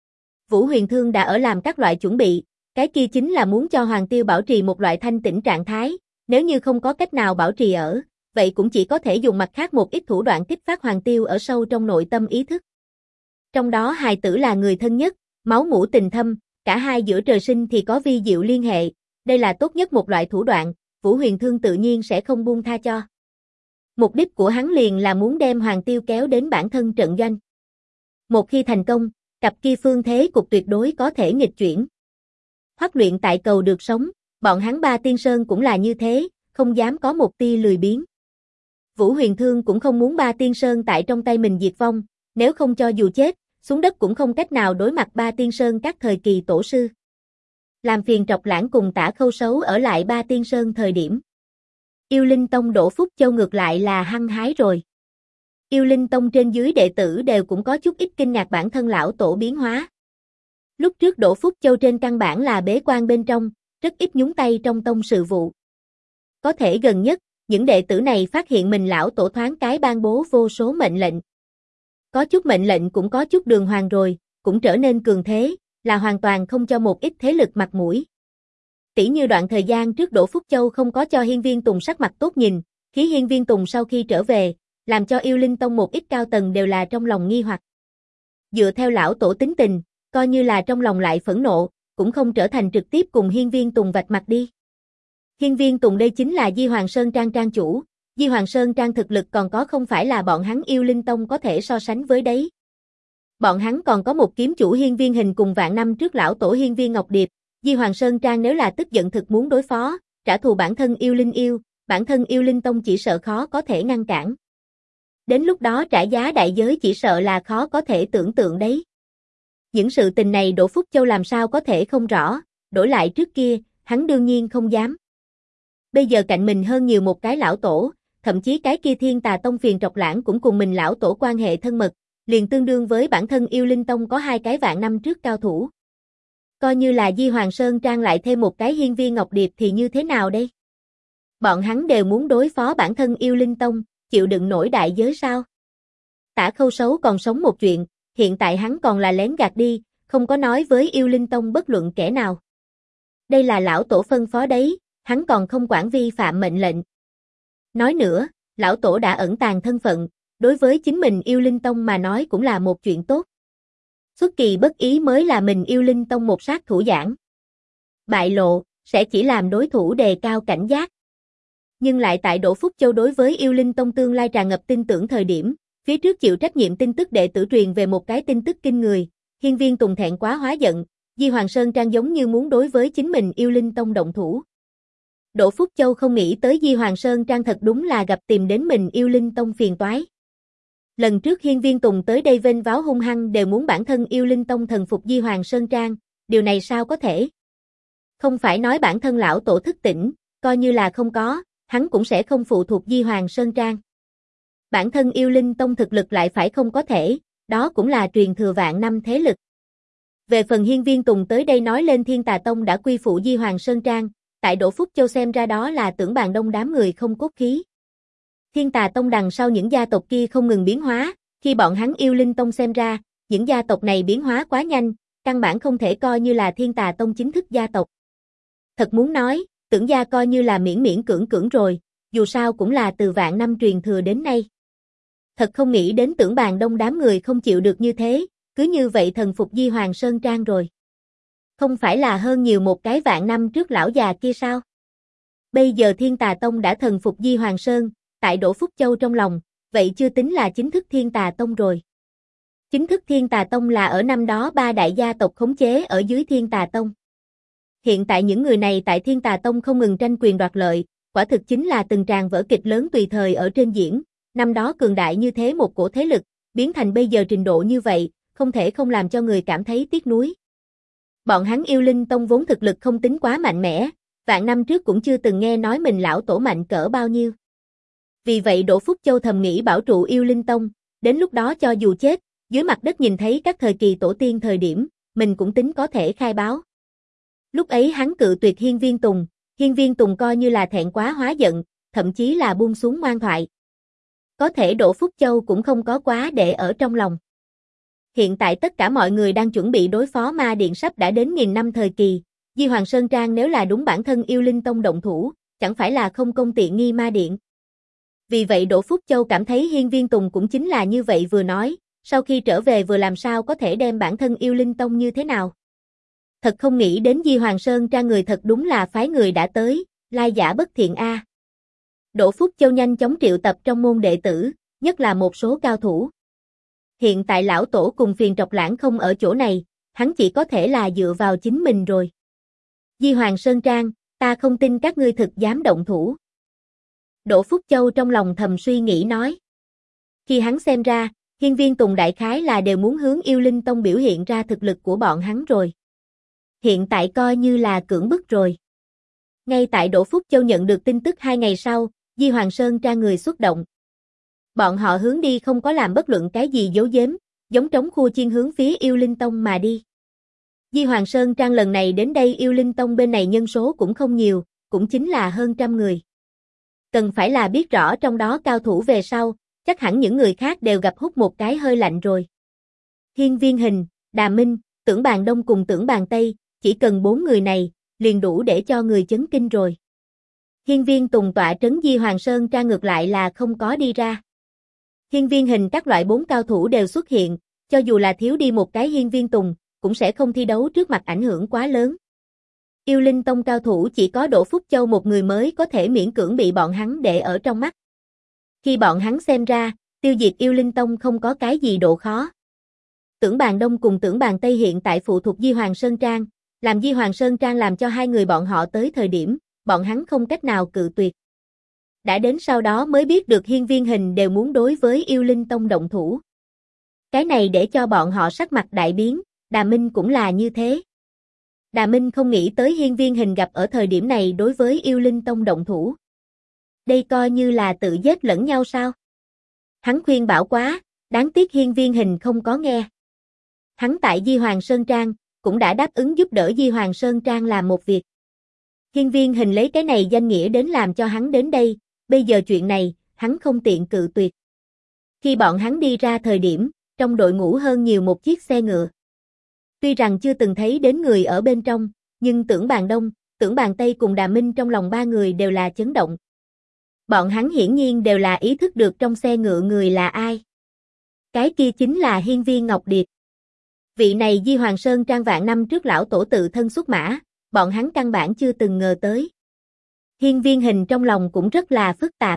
Vũ Huyền Thương đã ở làm các loại chuẩn bị, cái kia chính là muốn cho Hoàng Tiêu bảo trì một loại thanh tĩnh trạng thái, nếu như không có cách nào bảo trì ở, vậy cũng chỉ có thể dùng mặt khác một ít thủ đoạn kích phát Hoàng Tiêu ở sâu trong nội tâm ý thức. Trong đó hài tử là người thân nhất, máu mủ tình thâm, cả hai giữa trời sinh thì có vi diệu liên hệ, đây là tốt nhất một loại thủ đoạn, Vũ Huyền Thương tự nhiên sẽ không buông tha cho. Mục đích của hắn liền là muốn đem Hoàng Tiêu kéo đến bản thân trận doanh. Một khi thành công, cặp kia phương thế cục tuyệt đối có thể nghịch chuyển. Hoắc luyện tại cầu được sống, bọn hắn Ba Tiên Sơn cũng là như thế, không dám có một tia lười biếng. Vũ Huyền Thương cũng không muốn Ba Tiên Sơn tại trong tay mình diệt vong, nếu không cho dù chết, xuống đất cũng không cách nào đối mặt Ba Tiên Sơn các thời kỳ tổ sư. Làm Phiền Trọc Lãng cùng Tả Khâu Sấu ở lại Ba Tiên Sơn thời điểm. Yêu Linh Tông Đỗ Phúc Châu ngược lại là hăng hái rồi. Yêu Linh Tông trên dưới đệ tử đều cũng có chút ít kinh ngạc bản thân lão tổ biến hóa. Lúc trước Đỗ Phúc Châu trên căn bản là bế quan bên trong, rất ít nhúng tay trong tông sự vụ. Có thể gần nhất, những đệ tử này phát hiện mình lão tổ thoáng cái ban bố vô số mệnh lệnh. Có chút mệnh lệnh cũng có chút đường hoàng rồi, cũng trở nên cường thế, là hoàn toàn không cho một ít thế lực mặt mũi. Tỉ như đoạn thời gian trước Đỗ Phúc Châu không có cho Hiên Viên Tùng sắc mặt tốt nhìn, khí Hiên Viên Tùng sau khi trở về, làm cho Yêu Linh Tông một ít cao tầng đều là trong lòng nghi hoặc. Dựa theo lão tổ tính tình, coi như là trong lòng lại phẫn nộ, cũng không trở thành trực tiếp cùng Hiên Viên Tùng vạch mặt đi. Hiên Viên Tùng đây chính là Di Hoàng Sơn Trang trang chủ, Di Hoàng Sơn Trang thực lực còn có không phải là bọn hắn Yêu Linh Tông có thể so sánh với đấy. Bọn hắn còn có một kiếm chủ Hiên Viên Hình cùng vạn năm trước lão tổ Hiên Viên Ngọc Điệp, Di Hoàng Sơn Trang nếu là tức giận thực muốn đối phó, trả thù bản thân Yêu Linh Yêu, bản thân Yêu Linh Tông chỉ sợ khó có thể ngăn cản. Đến lúc đó trả giá đại giới chỉ sợ là khó có thể tưởng tượng đấy. Những sự tình này Đỗ Phúc Châu làm sao có thể không rõ, đổi lại trước kia, hắn đương nhiên không dám. Bây giờ cạnh mình hơn nhiều một cái lão tổ, thậm chí cái kia Thiên Tà Tông Phiền Trọc Lãng cũng cùng mình lão tổ quan hệ thân mật, liền tương đương với bản thân Yêu Linh Tông có 2 cái vạn năm trước cao thủ. Coi như là Di Hoàng Sơn Trang lại thêm một cái Hiên Viên Ngọc Điệp thì như thế nào đây? Bọn hắn đều muốn đối phó bản thân Yêu Linh Tông, chịu đựng nổi đại giới sao? Tả Khâu Sấu còn sống một chuyện, hiện tại hắn còn là lén gạt đi, không có nói với Yêu Linh Tông bất luận kẻ nào. Đây là lão tổ phân phó đấy, hắn còn không quản vi phạm mệnh lệnh. Nói nữa, lão tổ đã ẩn tàng thân phận, đối với chính mình Yêu Linh Tông mà nói cũng là một chuyện tốt. Xuất kỳ bất ý mới là mình Yêu Linh Tông một sát thủ giảng. Bại lộ, sẽ chỉ làm đối thủ đề cao cảnh giác. Nhưng lại tại Đỗ Phúc Châu đối với Yêu Linh Tông tương lai tràn ngập tin tưởng thời điểm, phía trước chịu trách nhiệm tin tức đệ tử truyền về một cái tin tức kinh người, Hiên Viên Tùng thẹn quá hóa giận, Di Hoàng Sơn Trang giống như muốn đối với chính mình Yêu Linh Tông động thủ. Đỗ Phúc Châu không nghĩ tới Di Hoàng Sơn Trang thật đúng là gặp tìm đến mình Yêu Linh Tông phiền toái. Lần trước Hiên Viên Tùng tới đây vênh váo hung hăng đều muốn bản thân Yêu Linh Tông thần phục Di Hoàng Sơn Trang, điều này sao có thể? Không phải nói bản thân lão tổ thức tỉnh, coi như là không có, hắn cũng sẽ không phụ thuộc Di Hoàng Sơn Trang. Bản thân Yêu Linh Tông thực lực lại phải không có thể, đó cũng là truyền thừa vạn năm thế lực. Về phần Hiên Viên Tùng tới đây nói lên Thiên Tà Tông đã quy phụ Di Hoàng Sơn Trang, tại Đỗ Phúc Châu xem ra đó là Tưởng Bàn Đông đám người không cốt khí. Thiên Tà Tông đằng sau những gia tộc kia không ngừng biến hóa, khi bọn hắn Yêu Linh Tông xem ra, những gia tộc này biến hóa quá nhanh, căn bản không thể coi như là Thiên Tà Tông chính thức gia tộc. Thật muốn nói, Tưởng gia coi như là miễn miễn cưỡng cưỡng rồi, dù sao cũng là từ vạn năm truyền thừa đến nay. Thật không nghĩ đến Tưởng Bàn Đông đám người không chịu được như thế, cứ như vậy thần phục Di Hoàng Sơn Trang rồi. Không phải là hơn nhiều một cái vạn năm trước lão già kia sao? Bây giờ Thiên Tà Tông đã thần phục Di Hoàng Sơn, tại Đỗ Phúc Châu trong lòng, vậy chưa tính là chính thức Thiên Tà Tông rồi. Chính thức Thiên Tà Tông là ở năm đó 3 đại gia tộc khống chế ở dưới Thiên Tà Tông. Hiện tại những người này tại Thiên Tà Tông không ngừng tranh quyền đoạt lợi, quả thực chính là từng tràng vở kịch lớn tùy thời ở trên diễn, năm đó cường đại như thế một cổ thế lực, biến thành bây giờ trình độ như vậy, không thể không làm cho người cảm thấy tiếc nuối. Bọn hắn Yêu Linh Tông vốn thực lực không tính quá mạnh mẽ, vạn năm trước cũng chưa từng nghe nói mình lão tổ mạnh cỡ bao nhiêu. Vì vậy Đỗ Phúc Châu thầm nghĩ bảo trụ Yêu Linh Tông, đến lúc đó cho dù chết, dưới mặt đất nhìn thấy các thời kỳ tổ tiên thời điểm, mình cũng tính có thể khai báo. Lúc ấy hắn cự tuyệt Hiên Viên Tùng coi như là thẹn quá hóa giận, thậm chí là buông xuống ngoan thoại. Có thể Đỗ Phúc Châu cũng không có quá để ở trong lòng. Hiện tại tất cả mọi người đang chuẩn bị đối phó ma điện sắp đã đến 1000 năm thời kỳ, Di Hoàng Sơn Trang nếu là đúng bản thân Yêu Linh Tông động thủ, chẳng phải là không công tiện nghi ma điện. Vì vậy Đỗ Phúc Châu cảm thấy Hiên Viên Tùng cũng chính là như vậy vừa nói, sau khi trở về vừa làm sao có thể đem bản thân Yêu Linh Tông như thế nào. Thật không nghĩ đến Di Hoàng Sơn Trang người thật đúng là phái người đã tới, lai giả bất thiện a. Đỗ Phúc Châu nhanh chóng triệu tập trong môn đệ tử, nhất là một số cao thủ. Hiện tại lão tổ cùng Phiền Trọc Lãng không ở chỗ này, hắn chỉ có thể là dựa vào chính mình rồi. Di Hoàng Sơn Trang, ta không tin các ngươi thực dám động thủ. Đỗ Phúc Châu trong lòng thầm suy nghĩ nói. Khi hắn xem ra, Hiên Viên Tùng đại khái là đều muốn hướng Yêu Linh Tông biểu hiện ra thực lực của bọn hắn rồi. Hiện tại coi như là cưỡng bức rồi. Ngay tại Đỗ Phúc Châu nhận được tin tức 2 ngày sau, Di Hoàng Sơn Trang người xuất động. Bọn họ hướng đi không có làm bất luận cái gì giấu giếm, giống trống khua chiên hướng phía Yêu Linh Tông mà đi. Di Hoàng Sơn Trang lần này đến đây Yêu Linh Tông bên này nhân số cũng không nhiều, cũng chính là hơn 100 người. Cần phải là biết rõ trong đó cao thủ về sau, chắc hẳn những người khác đều gặp hút một cái hơi lạnh rồi. Hiên Viên Hình, Đà Minh, Tưởng Bàn Đông cùng Tưởng Bàn Tây, chỉ cần 4 người này, liền đủ để cho người chấn kinh rồi. Hiên Viên Tùng tọa trấn Di Hoàng Sơn Trang ngược lại là không có đi ra. Hiên Viên Hình các loại 4 cao thủ đều xuất hiện, cho dù là thiếu đi một cái Hiên Viên Tùng, cũng sẽ không thi đấu trước mặt ảnh hưởng quá lớn. Yêu Linh Tông cao thủ chỉ có Đỗ Phúc Châu một người mới có thể miễn cưỡng bị bọn hắn để ở trong mắt. Khi bọn hắn xem ra, tiêu diệt Yêu Linh Tông không có cái gì độ khó. Tưởng Bàn Đông cùng Tưởng Bàn Tây hiện tại phụ thuộc Di Hoàng Sơn Trang, làm Di Hoàng Sơn Trang làm cho hai người bọn họ tới thời điểm, bọn hắn không cách nào cự tuyệt. Đã đến sau đó mới biết được Hiên Viên Hình đều muốn đối với Yêu Linh Tông động thủ. Cái này để cho bọn họ sắc mặt đại biến, Đà Minh cũng là như thế. Đà Minh không nghĩ tới Hiên Viên Hình gặp ở thời điểm này đối với Yêu Linh Tông động thủ. Đây coi như là tự giết lẫn nhau sao? Hắn khuyên bảo quá, đáng tiếc Hiên Viên Hình không có nghe. Hắn tại Di Hoàng Sơn Trang, cũng đã đáp ứng giúp đỡ Di Hoàng Sơn Trang làm một việc. Hiên Viên Hình lấy cái này danh nghĩa đến làm cho hắn đến đây, bây giờ chuyện này, hắn không tiện cự tuyệt. Khi bọn hắn đi ra thời điểm, trong đội ngũ hơn nhiều một chiếc xe ngựa. Tuy rằng chưa từng thấy đến người ở bên trong, nhưng Tưởng Bàn Đông, Tưởng Bàn Tây cùng Đà Minh trong lòng ba người đều là chấn động. Bọn hắn hiển nhiên đều là ý thức được trong xe ngựa người là ai. Cái kia chính là Hiên Viên Ngọc Điệp. Vị này Di Hoàng Sơn Trang vạn năm trước lão tổ tự thân xuất mã, bọn hắn căn bản chưa từng ngờ tới. Hiên Viên Hình trong lòng cũng rất là phức tạp.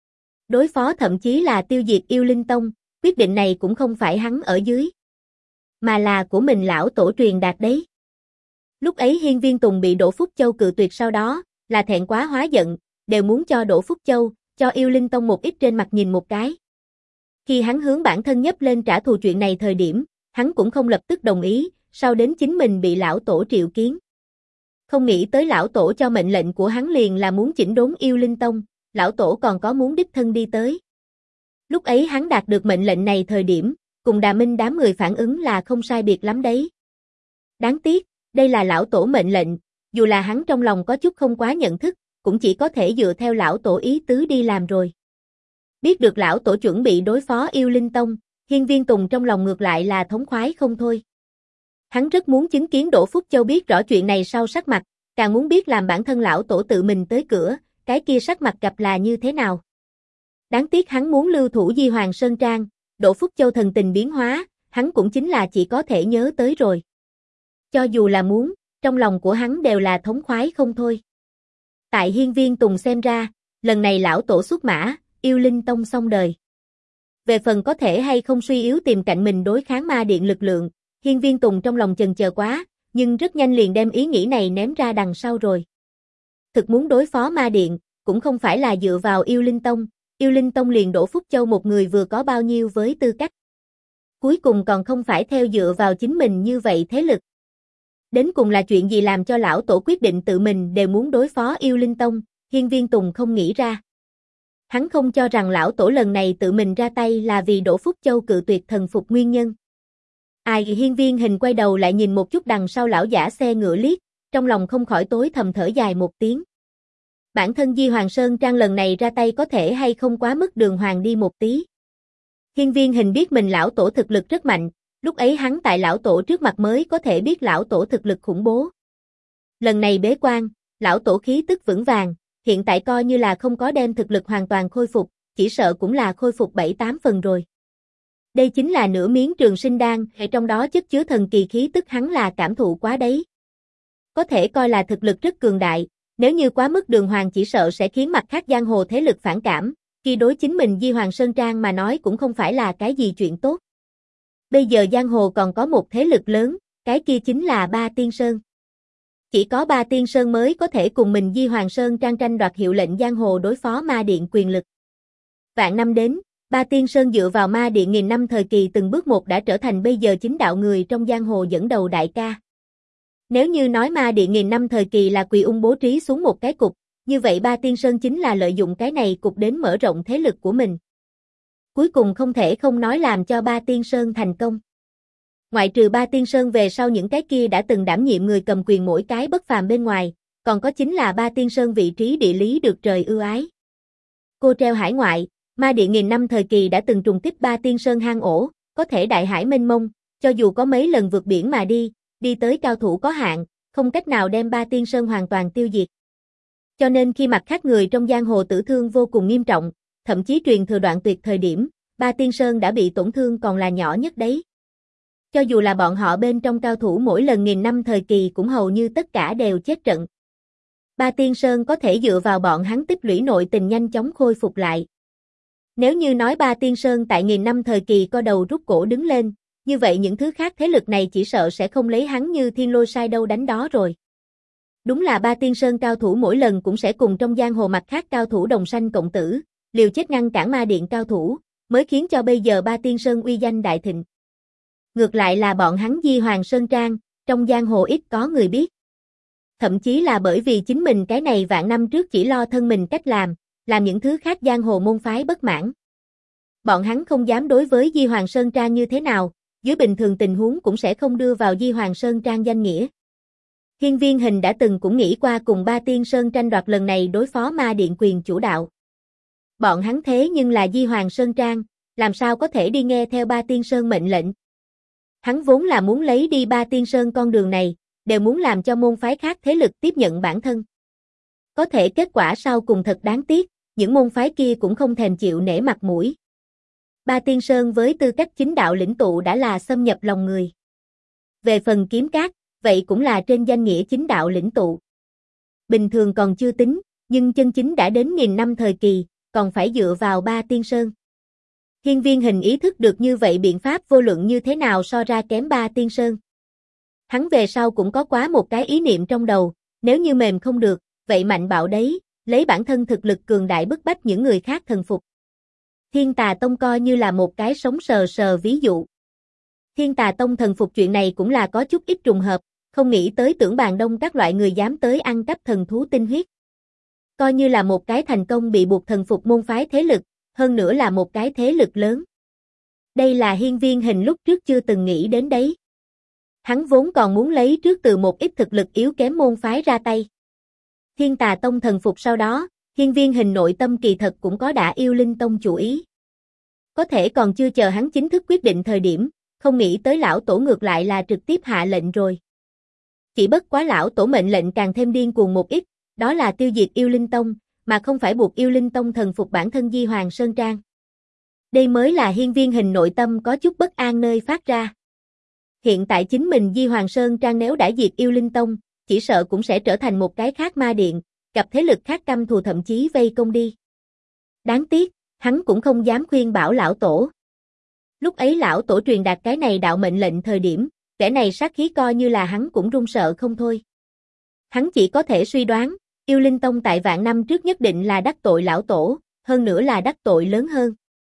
Đối phó thậm chí là tiêu diệt Yêu Linh Tông, quyết định này cũng không phải hắn ở dưới, mà là của mình lão tổ truyền đạt đấy. Lúc ấy Hiên Viên Tùng bị Đỗ Phúc Châu cự tuyệt, sau đó là thẹn quá hóa giận, đều muốn cho Đỗ Phúc Châu, cho Yêu Linh Tông một ít trên mặt nhìn một cái. Khi hắn hướng bản thân nhấp lên trả thù chuyện này thời điểm, hắn cũng không lập tức đồng ý, sau đến chính mình bị lão tổ triệu kiến. Không nghĩ tới lão tổ cho mệnh lệnh của hắn liền là muốn chỉnh đốn Yêu Linh Tông, lão tổ còn có muốn đích thân đi tới. Lúc ấy hắn đạt được mệnh lệnh này thời điểm, cùng Đà Minh đám người phản ứng là không sai biệt lắm đấy. Đáng tiếc, đây là lão tổ mệnh lệnh, dù là hắn trong lòng có chút không quá nhận thức, cũng chỉ có thể dựa theo lão tổ ý tứ đi làm rồi. Biết được lão tổ chuẩn bị đối phó Yêu Linh Tông, Hiên Viên Tùng trong lòng ngược lại là thống khoái không thôi. Hắn rất muốn chứng kiến Đỗ Phúc Châu biết rõ chuyện này sau sắc mặt, càng muốn biết làm bản thân lão tổ tự mình tới cửa, cái kia sắc mặt gặp là như thế nào. Đáng tiếc hắn muốn lưu thủ Di Hoàng Sơn Trang, Đỗ Phúc Châu thần tình biến hóa, hắn cũng chính là chỉ có thể nhớ tới rồi. Cho dù là muốn, trong lòng của hắn đều là thống khoái không thôi. Tại Hiên Viên Tùng xem ra, lần này lão tổ xuất mã, Yêu Linh Tông xong đời. Về phần có thể hay không suy yếu tìm cạnh mình đối kháng ma điện lực lượng, Hiên Viên Tùng trong lòng chần chờ quá, nhưng rất nhanh liền đem ý nghĩ này ném ra đằng sau rồi. Thực muốn đối phó ma điện, cũng không phải là dựa vào Yêu Linh Tông liền Đỗ Phúc Châu một người vừa có bao nhiêu với tư cách. Cuối cùng còn không phải theo dựa vào chính mình như vậy thế lực. Đến cùng là chuyện gì làm cho lão tổ quyết định tự mình đều muốn đối phó Yêu Linh Tông, Hiên Viên Tùng không nghĩ ra. Hắn không cho rằng lão tổ lần này tự mình ra tay là vì Đỗ Phúc Châu cự tuyệt thần phục nguyên nhân. Hiên Viên Hình quay đầu lại nhìn một chút đằng sau lão giả xe ngựa liếc, trong lòng không khỏi tối thầm thở dài một tiếng. Bản thân Di Hoàng Sơn Trang lần này ra tay có thể hay không quá mức đường hoàng đi một tí. Hiên Viên Hình biết mình lão tổ thực lực rất mạnh, lúc ấy hắn tại lão tổ trước mặt mới có thể biết lão tổ thực lực khủng bố. Lần này bế quan, lão tổ khí tức vững vàng, hiện tại coi như là không có đem thực lực hoàn toàn khôi phục, chỉ sợ cũng là khôi phục 7-8 phần rồi. Đây chính là nửa miếng trường sinh đan, trong đó chất chứa thần kỳ khí tức hắn là cảm thụ quá đấy. Có thể coi là thực lực rất cường đại, nếu như quá mức đường hoàng chỉ sợ sẽ khiến mặt khác giang hồ thế lực phản cảm, khi đối chính mình Di Hoàng Sơn Trang mà nói cũng không phải là cái gì chuyện tốt. Bây giờ giang hồ còn có một thế lực lớn, cái kia chính là Ba Tiên Sơn. Chỉ có Ba Tiên Sơn mới có thể cùng mình Di Hoàng Sơn Trang tranh đoạt hiệu lệnh giang hồ đối phó ma điện quyền lực. Vạn năm đến, Ba Tiên Sơn dựa vào ma điện nghìn năm thời kỳ từng bước một đã trở thành bây giờ chính đạo người trong giang hồ dẫn đầu đại ca. Nếu như nói ma điện nghìn năm thời kỳ là Quỳ Ung bố trí xuống một cái cục, như vậy Ba Tiên Sơn chính là lợi dụng cái này cục đến mở rộng thế lực của mình. Cuối cùng không thể không nói làm cho Ba Tiên Sơn thành công. Ngoại trừ Ba Tiên Sơn về sau những cái kia đã từng đảm nhiệm người cầm quyền mỗi cái bất phàm bên ngoài, còn có chính là Ba Tiên Sơn vị trí địa lý được trời ưu ái. Cô treo hải ngoại, ma điện nghìn năm thời kỳ đã từng trùng kích Ba Tiên Sơn hang ổ, có thể đại hải mênh mông, cho dù có mấy lần vượt biển mà đi tới cao thủ có hạn, không cách nào đem Ba Tiên Sơn hoàn toàn tiêu diệt. Cho nên khi mặt khác người trong giang hồ tử thương vô cùng nghiêm trọng, thậm chí truyền thừa đoạn tuyệt thời điểm, Ba Tiên Sơn đã bị tổn thương còn là nhỏ nhất đấy. Cho dù là bọn họ bên trong cao thủ mỗi lần nghìn năm thời kỳ cũng hầu như tất cả đều chết trận. Ba Tiên Sơn có thể dựa vào bọn hắn tích lũy nội tình nhanh chóng khôi phục lại. Nếu như nói Ba Tiên Sơn tại nghìn năm thời kỳ co đầu rút cổ đứng lên, như vậy những thứ khác thế lực này chỉ sợ sẽ không lấy hắn như thiên lôi sai đâu đánh đó rồi. Đúng là Ba Tiên Sơn cao thủ mỗi lần cũng sẽ cùng trong giang hồ mặt khác cao thủ đồng sanh cộng tử, liều chết ngăn cản ma điện cao thủ, mới khiến cho bây giờ Ba Tiên Sơn uy danh đại thịnh. Ngược lại là bọn hắn Di Hoàng Sơn Trang, trong giang hồ ít có người biết. Thậm chí là bởi vì chính mình cái này vạn năm trước chỉ lo thân mình cách làm, làm những thứ khác giang hồ môn phái bất mãn. Bọn hắn không dám đối với Di Hoàng Sơn Trang như thế nào, dưới bình thường tình huống cũng sẽ không đưa vào Di Hoàng Sơn Trang danh nghĩa. Hiên Viên Hình đã từng cũng nghĩ qua cùng Ba Tiên Sơn tranh đoạt lần này đối phó ma điện quyền chủ đạo. Bọn hắn thế nhưng là Di Hoàng Sơn Trang, làm sao có thể đi nghe theo Ba Tiên Sơn mệnh lệnh. Hắn vốn là muốn lấy đi Ba Tiên Sơn con đường này, đều muốn làm cho môn phái khác thế lực tiếp nhận bản thân. Có thể kết quả sau cùng thật đáng tiếc, những môn phái kia cũng không thèm chịu nể mặt mũi. Ba Tiên Sơn với tư cách chính đạo lĩnh tụ đã là xâm nhập lòng người. Về phần Kiếm Cát, vậy cũng là trên danh nghĩa chính đạo lĩnh tụ. Bình thường còn chưa tính, nhưng chân chính đã đến 1000 năm thời kỳ, còn phải dựa vào Ba Tiên Sơn. Hiên Viên Hình ý thức được như vậy biện pháp vô luận như thế nào so ra kém Ba Tiên Sơn. Hắn về sau cũng có quá một cái ý niệm trong đầu, nếu như mềm không được, vậy mạnh bạo đấy, lấy bản thân thực lực cường đại bức bách những người khác thần phục. Thiên Tà Tông coi như là một cái sống sờ sờ ví dụ. Thiên Tà Tông thần phục chuyện này cũng là có chút ít trùng hợp, không nghĩ tới Tưởng Bàn Đông các loại người dám tới ăn cắp thần thú tinh huyết. Coi như là một cái thành công bị buộc thần phục môn phái thế lực, hơn nữa là một cái thế lực lớn. Đây là Hiên Viên Hình lúc trước chưa từng nghĩ đến đấy. Hắn vốn còn muốn lấy trước từ một ít thực lực yếu kém môn phái ra tay. Thiên Tà Tông thần phục sau đó, Hiên Viên Hình nội tâm kỳ thật cũng có đã Yêu Linh Tông chủ ý. Có thể còn chưa chờ hắn chính thức quyết định thời điểm, không nghĩ tới lão tổ ngược lại là trực tiếp hạ lệnh rồi. Chỉ bất quá lão tổ mệnh lệnh càng thêm điên cuồng một ít, đó là tiêu diệt Yêu Linh Tông, mà không phải buộc Yêu Linh Tông thần phục bản thân Di Hoàng Sơn Trang. Đây mới là Hiên Viên Hình nội tâm có chút bất an nơi phát ra. Hiện tại chính mình Di Hoàng Sơn Trang nếu đã diệt Yêu Linh Tông, chỉ sợ cũng sẽ trở thành một cái khác ma điện, gặp thế lực khác căm thù thậm chí vây công đi. Đáng tiếc, hắn cũng không dám khuyên bảo lão tổ. Lúc ấy lão tổ truyền đạt cái này đạo mệnh lệnh thời điểm, kẻ này sát khí coi như là hắn cũng run sợ không thôi. Hắn chỉ có thể suy đoán, Yêu Linh Tông tại vạn năm trước nhất định là đắc tội lão tổ, hơn nữa là đắc tội lớn hơn.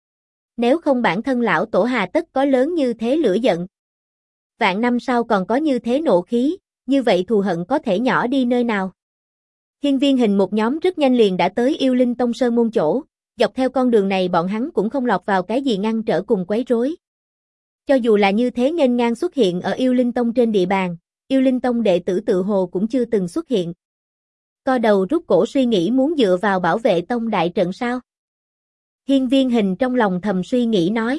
Nếu không bản thân lão tổ hà tất có lớn như thế lửa giận. Vạn năm sau còn có như thế nộ khí, như vậy thù hận có thể nhỏ đi nơi nào. Hiên Viên Hình một nhóm rất nhanh liền đã tới Yêu Linh Tông sơn môn chỗ, dọc theo con đường này bọn hắn cũng không lọt vào cái gì ngăn trở cùng quấy rối. Cho dù là như thế nghênh ngang xuất hiện ở Yêu Linh Tông trên địa bàn, Yêu Linh Tông đệ tử tự hồ cũng chưa từng xuất hiện. Co đầu rút cổ suy nghĩ muốn dựa vào bảo vệ tông đại trận sao? Hiên Viên Hình trong lòng thầm suy nghĩ nói.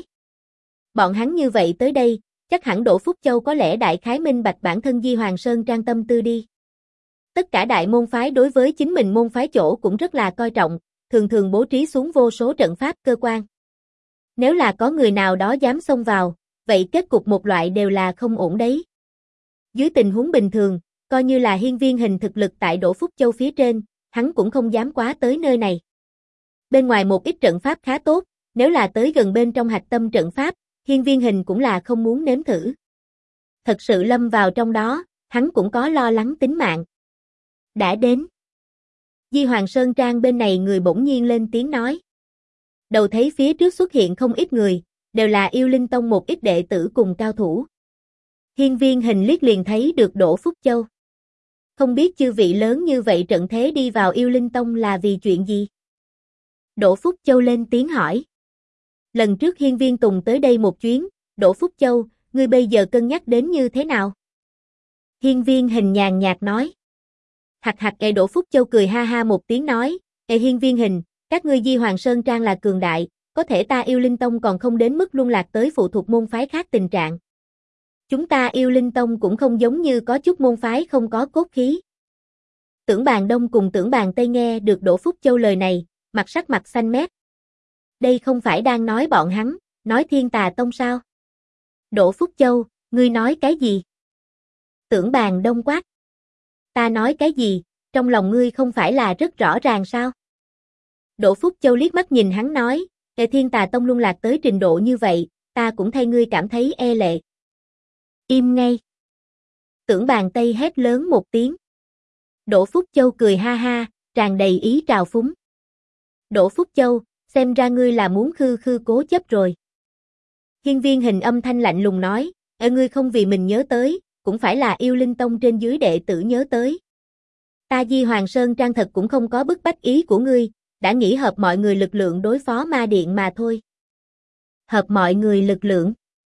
Bọn hắn như vậy tới đây, chắc hẳn Đỗ Phúc Châu có lẽ đại khái minh bạch bản thân Di Hoàng Sơn Trang tâm tư đi. Tất cả đại môn phái đối với chính mình môn phái chỗ cũng rất là coi trọng, thường thường bố trí xuống vô số trận pháp cơ quan. Nếu là có người nào đó dám xông vào, vậy kết cục một loại đều là không ổn đấy. Dưới tình huống bình thường, coi như là Hiên Viên Hình thực lực tại Đỗ Phúc Châu phía trên, hắn cũng không dám quá tới nơi này. Bên ngoài một ít trận pháp khá tốt, nếu là tới gần bên trong hạch tâm trận pháp, Hiên Viên Hình cũng là không muốn nếm thử. Thật sự lâm vào trong đó, hắn cũng có lo lắng tính mạng. Đã đến. Di Hoàng Sơn Trang bên này người bỗng nhiên lên tiếng nói. Đầu thấy phía trước xuất hiện không ít người, đều là Yêu Linh Tông một ít đệ tử cùng cao thủ. Hiên Viên Hình liếc liền thấy được Đỗ Phúc Châu. Không biết chư vị lớn như vậy trận thế đi vào Yêu Linh Tông là vì chuyện gì? Đỗ Phúc Châu lên tiếng hỏi. Lần trước Hiên Viên Tùng tới đây một chuyến, Đỗ Phúc Châu, ngươi bây giờ cân nhắc đến như thế nào? Hiên Viên Hình nhàn nhạt nói. Hạc hạc Đỗ Phúc Châu cười ha ha một tiếng nói, Hiên Viên Hình, các ngươi Di Hoàng Sơn Trang là cường đại, có thể ta Yêu Linh Tông còn không đến mức luân lạc tới phụ thuộc môn phái khác tình trạng. Chúng ta Yêu Linh Tông cũng không giống như có chút môn phái không có cốt khí. Tưởng Bàn Đông cùng Tưởng Bàn Tây nghe được Đỗ Phúc Châu lời này, mặt xanh mét. Đây không phải đang nói bọn hắn, nói Thiên Tà Tông sao? Đỗ Phúc Châu, ngươi nói cái gì? Tưởng Bàn Đông quát. Ta nói cái gì, trong lòng ngươi không phải là rất rõ ràng sao? Đỗ Phúc Châu liếc mắt nhìn hắn nói, Thiên Tà Tông luân lạc tới trình độ như vậy, ta cũng thay ngươi cảm thấy e lệ. Im ngay. Tưởng Bàn Tây hét lớn một tiếng. Đỗ Phúc Châu cười ha ha, tràn đầy ý trào phúng. Đỗ Phúc Châu, xem ra ngươi là muốn khư khư cố chấp rồi. Hiên Viên Hình âm thanh lạnh lùng nói, ngươi không vì mình nhớ tới, cũng phải là Yêu Linh Tông trên dưới đệ tử nhớ tới. Ta Di Hoàng Sơn Trang thật cũng không có bức bách ý của ngươi, đã nghĩ hợp mọi người lực lượng đối phó ma điện mà thôi. Hợp mọi người lực lượng.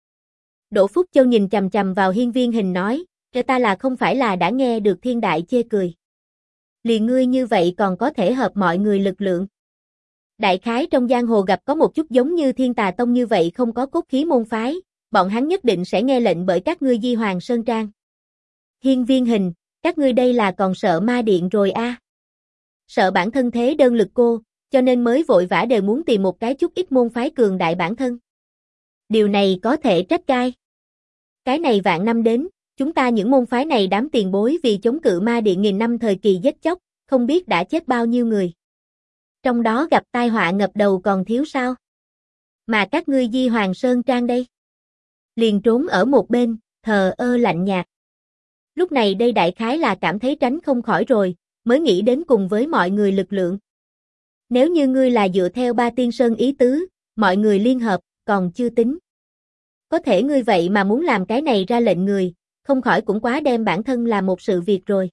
Đỗ Phúc Châu nhìn chằm chằm vào Hiên Viên Hình nói, ta là không phải là đã nghe được Thiên Đại chê cười. Liền ngươi như vậy còn có thể hợp mọi người lực lượng. Đại khái trong giang hồ gặp có một chút giống như Thiên Tà Tông như vậy không có cốt khí môn phái, bọn hắn nhất định sẽ nghe lệnh bởi các ngươi Di Hoàng Sơn Trang. Hiên Viên Hình, các ngươi đây là còn sợ ma điện rồi a? Sợ bản thân thế đơn lực cô, cho nên mới vội vã đều muốn tìm một cái chút ít môn phái cường đại bản thân. Điều này có thể trách cai. Cái này vạn năm đến, chúng ta những môn phái này đám tiền bối vì chống cự ma điện nghìn năm thời kỳ giết chóc, không biết đã chết bao nhiêu người. Trong đó gặp tai họa ngập đầu còn thiếu sao? Mà các ngươi Di Hoàng Sơn Trang đây? Liền trốn ở một bên, thờ ơ lạnh nhạt. Lúc này đây đại khái là cảm thấy tránh không khỏi rồi, mới nghĩ đến cùng với mọi người lực lượng. Nếu như ngươi là dựa theo Ba Tiên Sơn ý tứ, mọi người liên hợp, còn chưa tính. Có thể ngươi vậy mà muốn làm cái này ra lệnh người, không khỏi cũng quá đem bản thân là một sự việc rồi.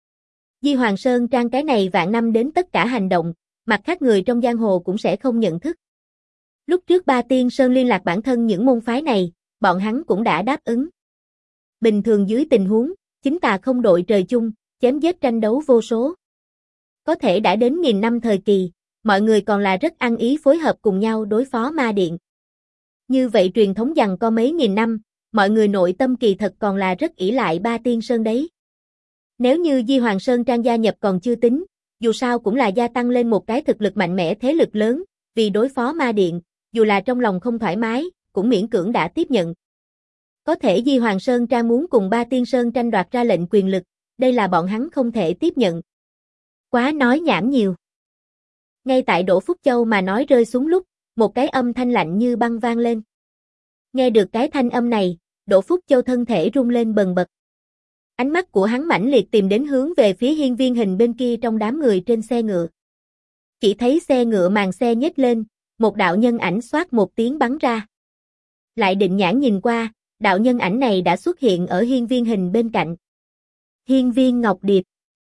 Di Hoàng Sơn Trang cái này vạn năm đến tất cả hành động, mặt khác người trong giang hồ cũng sẽ không nhận thức. Lúc trước Ba Tiên Sơn liên lạc bản thân những môn phái này, bọn hắn cũng đã đáp ứng. Bình thường dưới tình huống, chính tà không đội trời chung, chém giết tranh đấu vô số. Có thể đã đến nghìn năm thời kỳ, mọi người còn là rất ăn ý phối hợp cùng nhau đối phó ma điện. Như vậy truyền thống giằng co mấy nghìn năm, mọi người nội tâm kỳ thật còn là rất ỷ lại Ba Tiên Sơn đấy. Nếu như Di Hoàng Sơn Trang gia nhập còn chưa tính, dù sao cũng là gia tăng lên một cái thực lực mạnh mẽ thế lực lớn, vì đối phó ma điện, dù là trong lòng không thoải mái, cũng miễn cưỡng đã tiếp nhận. Có thể Di Hoàng Sơn Trang muốn cùng Ba Tiên Sơn tranh đoạt ra lệnh quyền lực, đây là bọn hắn không thể tiếp nhận. Quá nói nhảm nhiều. Ngay tại Đỗ Phúc Châu mà nói rơi xuống lúc, một cái âm thanh lạnh như băng vang lên. Nghe được cái thanh âm này, Đỗ Phúc Châu thân thể rung lên bần bật. Ánh mắt của hắn mãnh liệt tìm đến hướng về phía Hiên Viên Hình bên kia trong đám người trên xe ngựa. Chỉ thấy xe ngựa màn xe nhếch lên, một đạo nhân ảnh xoát một tiếng bắn ra. Lại định nhãn nhìn qua, đạo nhân ảnh này đã xuất hiện ở Hiên Viên Hình bên cạnh. Hiên Viên Ngọc Điệp.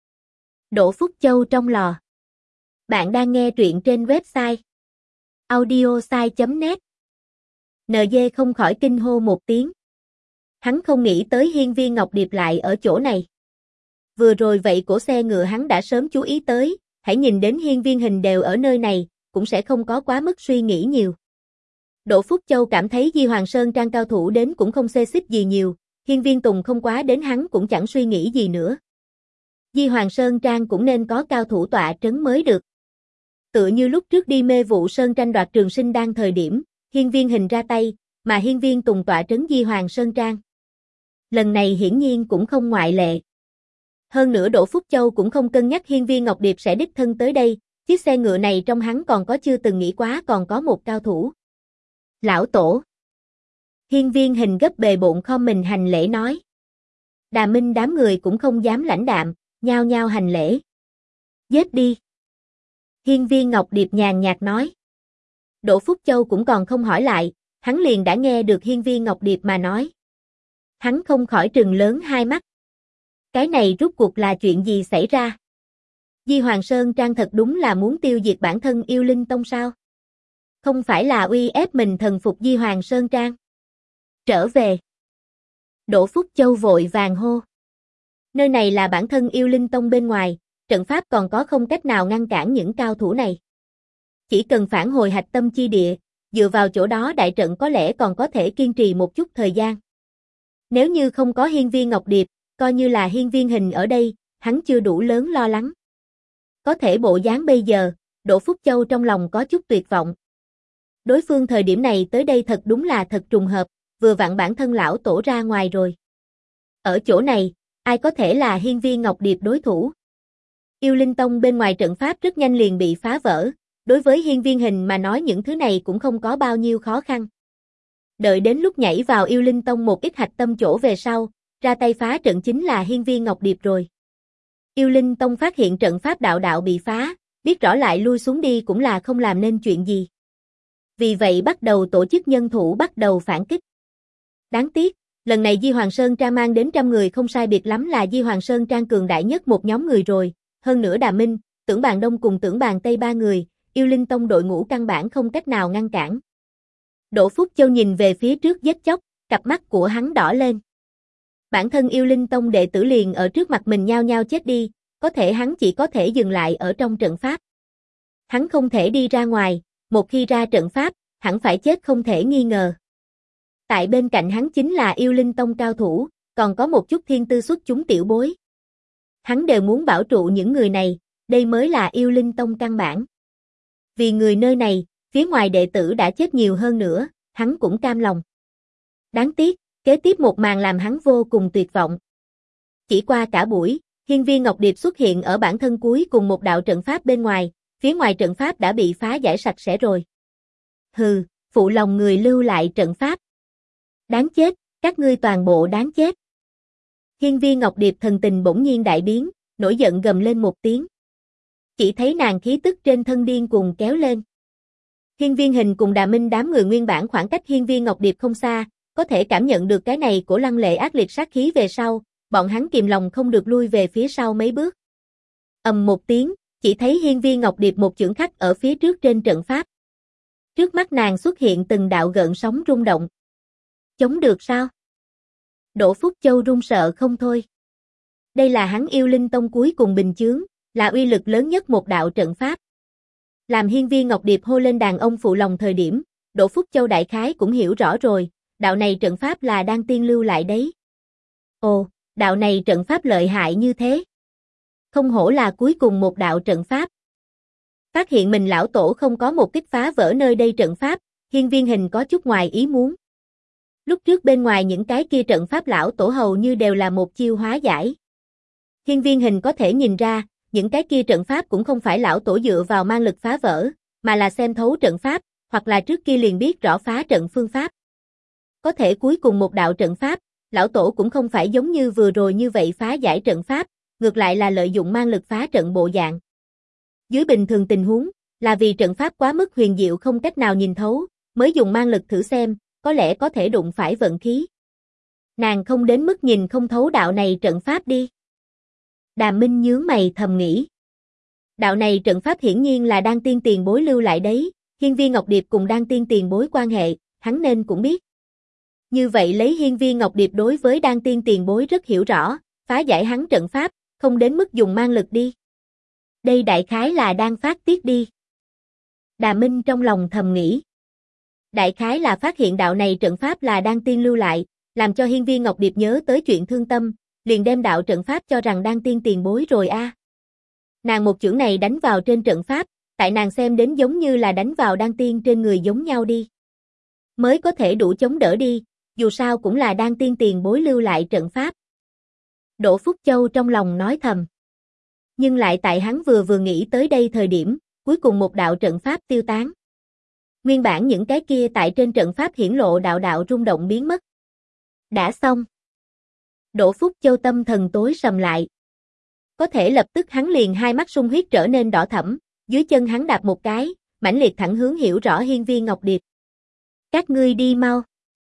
Đỗ Phúc Châu trong lò. Bạn đang nghe truyện trên website audiosai.net. NG không khỏi kinh hô một tiếng. Hắn không nghĩ tới Hiên Viên Ngọc Điệp lại ở chỗ này. Vừa rồi vậy cổ xe ngựa hắn đã sớm chú ý tới, hãy nhìn đến Hiên Viên Hình đều ở nơi này, cũng sẽ không có quá mức suy nghĩ nhiều. Đỗ Phúc Châu cảm thấy Di Hoàng Sơn Trang cao thủ đến cũng không xê xích gì nhiều, Hiên Viên Tùng không quá đến hắn cũng chẳng suy nghĩ gì nữa. Di Hoàng Sơn Trang cũng nên có cao thủ tọa trấn mới được. Tựa như lúc trước đi Mê Vụ Sơn tranh đoạt Trường Sinh Đan thời điểm, Hiên Viên Hình ra tay, mà Hiên Viên Tùng tọa trấn Di Hoàng Sơn Trang. Lần này hiển nhiên cũng không ngoại lệ. Hơn nữa Đỗ Phúc Châu cũng không cân nhắc Hiên Viên Ngọc Điệp sẽ đích thân tới đây, chiếc xe ngựa này trong hắn còn có chưa từng nghĩ quá còn có một cao thủ. Lão Tổ. Hiên Viên Hình gấp bề bộn khom mình hành lễ nói. Đà Minh đám người cũng không dám lãnh đạm, nhao nhao hành lễ. Giết đi. Hiên Viên Ngọc Điệp nhàn nhạt nói. Đỗ Phúc Châu cũng còn không hỏi lại, hắn liền đã nghe được Hiên Viên Ngọc Điệp mà nói. Hắn không khỏi trừng lớn hai mắt. Cái này rút cuộc là chuyện gì xảy ra? Di Hoàng Sơn Trang thật đúng là muốn tiêu diệt bản thân Yêu Linh Tông sao? Không phải là uy ép mình thần phục Di Hoàng Sơn Trang. Trở về. Đỗ Phúc Châu vội vàng hô. Nơi này là bản thân Yêu Linh Tông bên ngoài, trận pháp còn có không cách nào ngăn cản những cao thủ này. Chỉ cần phản hồi hạch tâm chi địa, dựa vào chỗ đó đại trận có lẽ còn có thể kiên trì một chút thời gian. Nếu như không có Hiên Viên Ngọc Điệp, coi như là Hiên Viên Hình ở đây, hắn chưa đủ lớn lo lắng. Có thể bộ dáng bây giờ, Đỗ Phúc Châu trong lòng có chút tuyệt vọng. Đối phương thời điểm này tới đây thật đúng là thật trùng hợp, vừa vặn bản thân lão tổ ra ngoài rồi. Ở chỗ này, ai có thể là Hiên Viên Ngọc Điệp đối thủ? Yêu Linh Tông bên ngoài trận pháp rất nhanh liền bị phá vỡ, đối với Hiên Viên Hình mà nói những thứ này cũng không có bao nhiêu khó khăn. Đợi đến lúc nhảy vào Yêu Linh Tông một ít hạch tâm chỗ về sau, ra tay phá trận chính là Hiên Viên Ngọc Điệp rồi. Yêu Linh Tông phát hiện trận pháp đạo đạo bị phá, biết rõ lại lui xuống đi cũng là không làm nên chuyện gì. Vì vậy bắt đầu tổ chức nhân thủ bắt đầu phản kích. Đáng tiếc, lần này Di Hoàng Sơn Trang mang đến 100 người không sai biệt lắm là Di Hoàng Sơn Trang cường đại nhất một nhóm người rồi, hơn nữa Đà Minh, Tưởng Bàn Đông cùng Tưởng Bàn Tây ba người, yêu linh tông đội ngũ căn bản không cách nào ngăn cản. Đỗ Phúc Châu nhìn về phía trước giết chóc, cặp mắt của hắn đỏ lên. Bản thân yêu linh tông đệ tử liền ở trước mặt mình nhao nhao chết đi, có thể hắn chỉ có thể dừng lại ở trong trận pháp. Hắn không thể đi ra ngoài, một khi ra trận pháp, hẳn phải chết không thể nghi ngờ. Tại bên cạnh hắn chính là yêu linh tông cao thủ, còn có một chút thiên tư xuất chúng tiểu bối. Hắn đều muốn bảo trụ những người này, đây mới là yêu linh tông căn bản. Vì người nơi này, phía ngoài đệ tử đã chết nhiều hơn nữa, hắn cũng cam lòng. Đáng tiếc, kế tiếp một màn làm hắn vô cùng tuyệt vọng. Chỉ qua cả buổi, hiên viên Ngọc Điệp xuất hiện ở bản thân cuối cùng một đạo trận pháp bên ngoài, phía ngoài trận pháp đã bị phá giải sạch sẽ rồi. Hừ, phụ lòng người lưu lại trận pháp. Đáng chết, các ngươi toàn bộ đáng chết. Hiên viên Ngọc Điệp thần tình bỗng nhiên đại biến, nổi giận gầm lên một tiếng. Chỉ thấy nàng khí tức trên thân điên cuồng kéo lên. Hiên viên Hình cùng Đà Minh đám người nguyên bản khoảng cách hiên viên Ngọc Điệp không xa, có thể cảm nhận được cái này của lăng lệ ác liệt sát khí về sau, bọn hắn kìm lòng không được lui về phía sau mấy bước. Ầm một tiếng, chỉ thấy hiên viên Ngọc Điệp một chưởng khắc ở phía trước trên trận pháp. Trước mắt nàng xuất hiện từng đạo gợn sóng rung động. Chống được sao? Đỗ Phúc Châu run sợ không thôi. Đây là hắn yêu linh tông cuối cùng bình chướng, là uy lực lớn nhất một đạo trận pháp. Làm hiên viên Ngọc Điệp hô lên đàn ông phụ lòng thời điểm, Đỗ Phúc Châu đại khái cũng hiểu rõ rồi, đạo này trận pháp là đang tiên lưu lại đấy. Ồ, đạo này trận pháp lợi hại như thế. Không hổ là cuối cùng một đạo trận pháp. Phát hiện mình lão tổ không có một kích phá vỡ nơi đây trận pháp, hiên viên Hình có chút ngoài ý muốn. Lúc trước bên ngoài những cái kia trận pháp lão tổ hầu như đều là một chiêu hóa giải. Hiên viên Hình có thể nhìn ra, những cái kia trận pháp cũng không phải lão tổ dựa vào mang lực phá vỡ, mà là xem thấu trận pháp, hoặc là trước kia liền biết rõ phá trận phương pháp. Có thể cuối cùng một đạo trận pháp, lão tổ cũng không phải giống như vừa rồi như vậy phá giải trận pháp, ngược lại là lợi dụng mang lực phá trận bộ dạng. Dưới bình thường tình huống, là vì trận pháp quá mức huyền diệu không cách nào nhìn thấu, mới dùng mang lực thử xem, có lẽ có thể đụng phải vận khí. Nàng không đến mức nhìn không thấu đạo này trận pháp đi. Đà Minh nhướng mày thầm nghĩ. Đạo này trận pháp hiển nhiên là Đan Tiên tiền bối lưu lại đấy, hiên viên Ngọc Điệp cùng Đan Tiên tiền bối quan hệ, hắn nên cũng biết. Như vậy lấy hiên viên Ngọc Điệp đối với Đan Tiên tiền bối rất hiểu rõ, phá giải hắn trận pháp, không đến mức dùng mang lực đi. Đây đại khái là đang phát tiết đi. Đà Minh trong lòng thầm nghĩ. Đại khái là phát hiện đạo này trận pháp là Đan Tiên lưu lại, làm cho hiên viên Ngọc Điệp nhớ tới chuyện thương tâm, liền đem đạo trận pháp cho rằng Đan Tiên tiền bối rồi a. Nàng một chưởng này đánh vào trên trận pháp, tại nàng xem đến giống như là đánh vào Đan Tiên trên người giống nhau đi. Mới có thể đủ chống đỡ đi, dù sao cũng là Đan Tiên tiền bối lưu lại trận pháp. Đỗ Phúc Châu trong lòng nói thầm. Nhưng lại tại hắn vừa nghĩ tới đây thời điểm, cuối cùng một đạo trận pháp tiêu tán. Nguyên bản những cái kia tại trên trận pháp hiển lộ đạo đạo rung động biến mất. Đã xong. Đỗ Phúc Châu tâm thần tối sầm lại. Có thể lập tức hắn liền hai mắt sung huyết trở nên đỏ thẫm, dưới chân hắn đạp một cái, mãnh liệt thẳng hướng hiểu rõ hiên viên Ngọc Điệp. Các ngươi đi mau.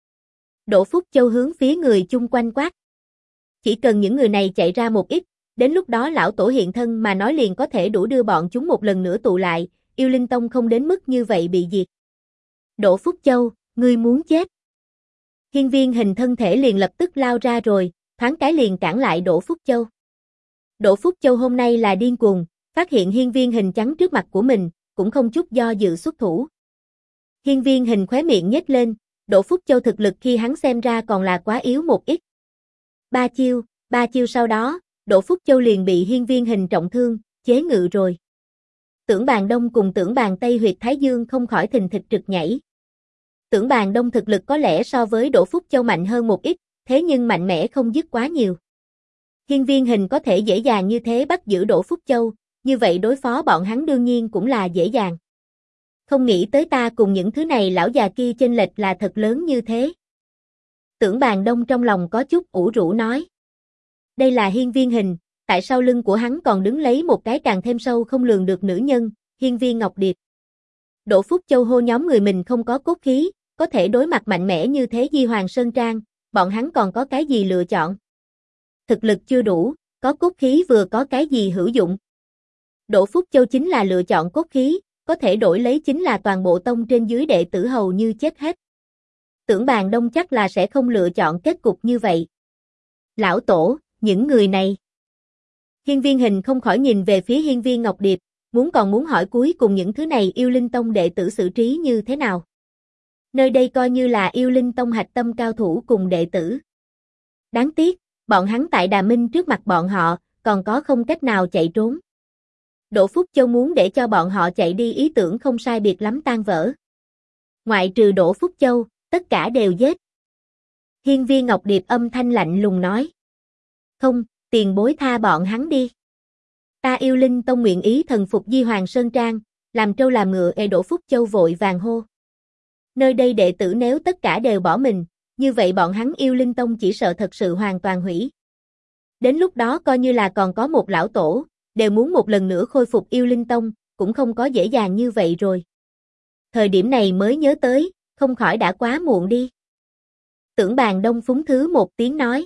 Đỗ Phúc Châu hướng phía người chung quanh quát. Chỉ cần những người này chạy ra một ít, đến lúc đó lão tổ hiện thân mà nói liền có thể đủ đưa bọn chúng một lần nữa tụ lại, yêu linh tông không đến mức như vậy bị diệt. Đỗ Phúc Châu, ngươi muốn chết. Hiên viên Hình thân thể liền lập tức lao ra rồi, thoáng cái liền cản lại Đỗ Phúc Châu. Đỗ Phúc Châu hôm nay là điên cuồng, phát hiện hiên viên Hình chắn trước mặt của mình, cũng không chút do dự xuất thủ. Hiên viên Hình khóe miệng nhếch lên, Đỗ Phúc Châu thực lực khi hắn xem ra còn là quá yếu một ít. Ba chiêu sau đó, Đỗ Phúc Châu liền bị hiên viên Hình trọng thương, chế ngự rồi. Tưởng Bàn Đông cùng Tưởng Bàn Tây huyệt Thái Dương không khỏi thình thịch trực nhảy. Tưởng Bàn Đông thực lực có lẽ so với Đỗ Phúc Châu mạnh hơn một ít, thế nhưng mạnh mẽ không dứt quá nhiều. Hiên viên Hình có thể dễ dàng như thế bắt giữ Đỗ Phúc Châu, như vậy đối phó bọn hắn đương nhiên cũng là dễ dàng. Không nghĩ tới ta cùng những thứ này lão già kia chênh lệch là thật lớn như thế. Tưởng Bàn Đông trong lòng có chút ủ rũ nói. Đây là hiên viên Hình, tại sau lưng của hắn còn đứng lấy một cái càng thêm sâu không lường được nữ nhân, hiên viên Ngọc Điệp. Đỗ Phúc Châu hô nhóm người mình không có cốt khí, có thể đối mặt mạnh mẽ như thế Di Hoàng Sơn Trang, bọn hắn còn có cái gì lựa chọn? Thực lực chưa đủ, có cốt khí vừa có cái gì hữu dụng? Đỗ Phúc Châu chính là lựa chọn cốt khí, có thể đổi lấy chính là toàn bộ tông trên dưới đệ tử hầu như chết hết. Tưởng Bàn Đông chắc là sẽ không lựa chọn kết cục như vậy. Lão Tổ, những người này. Hiên Viên Hình không khỏi nhìn về phía Hiên Viên Ngọc Điệp, muốn hỏi cuối cùng những thứ này Yêu Linh Tông đệ tử xử trí như thế nào. Nơi đây coi như là Yêu Linh Tông hạch tâm cao thủ cùng đệ tử. Đáng tiếc, bọn hắn tại Đà Minh trước mặt bọn họ, còn có không cách nào chạy trốn. Đỗ Phúc Châu muốn để cho bọn họ chạy đi ý tưởng không sai biệt lắm tan vỡ. Ngoại trừ Đỗ Phúc Châu, tất cả đều giết. Hiên Viên Ngọc Điệp âm thanh lạnh lùng nói. Không, tiền bối tha bọn hắn đi. Ta Yêu Linh Tông nguyện ý thần phục Di Hoàng Sơn Trang, làm trâu làm ngựa. Đỗ Phúc Châu vội vàng hô. Nơi đây đệ tử nếu tất cả đều bỏ mình, như vậy bọn hắn Yêu Linh Tông chỉ sợ thật sự hoàn toàn hủy. Đến lúc đó coi như là còn có một lão tổ, đều muốn một lần nữa khôi phục Yêu Linh Tông, cũng không có dễ dàng như vậy rồi. Thời điểm này mới nhớ tới, không khỏi đã quá muộn đi. Tưởng Bàn Đông phúng thứ một tiếng nói.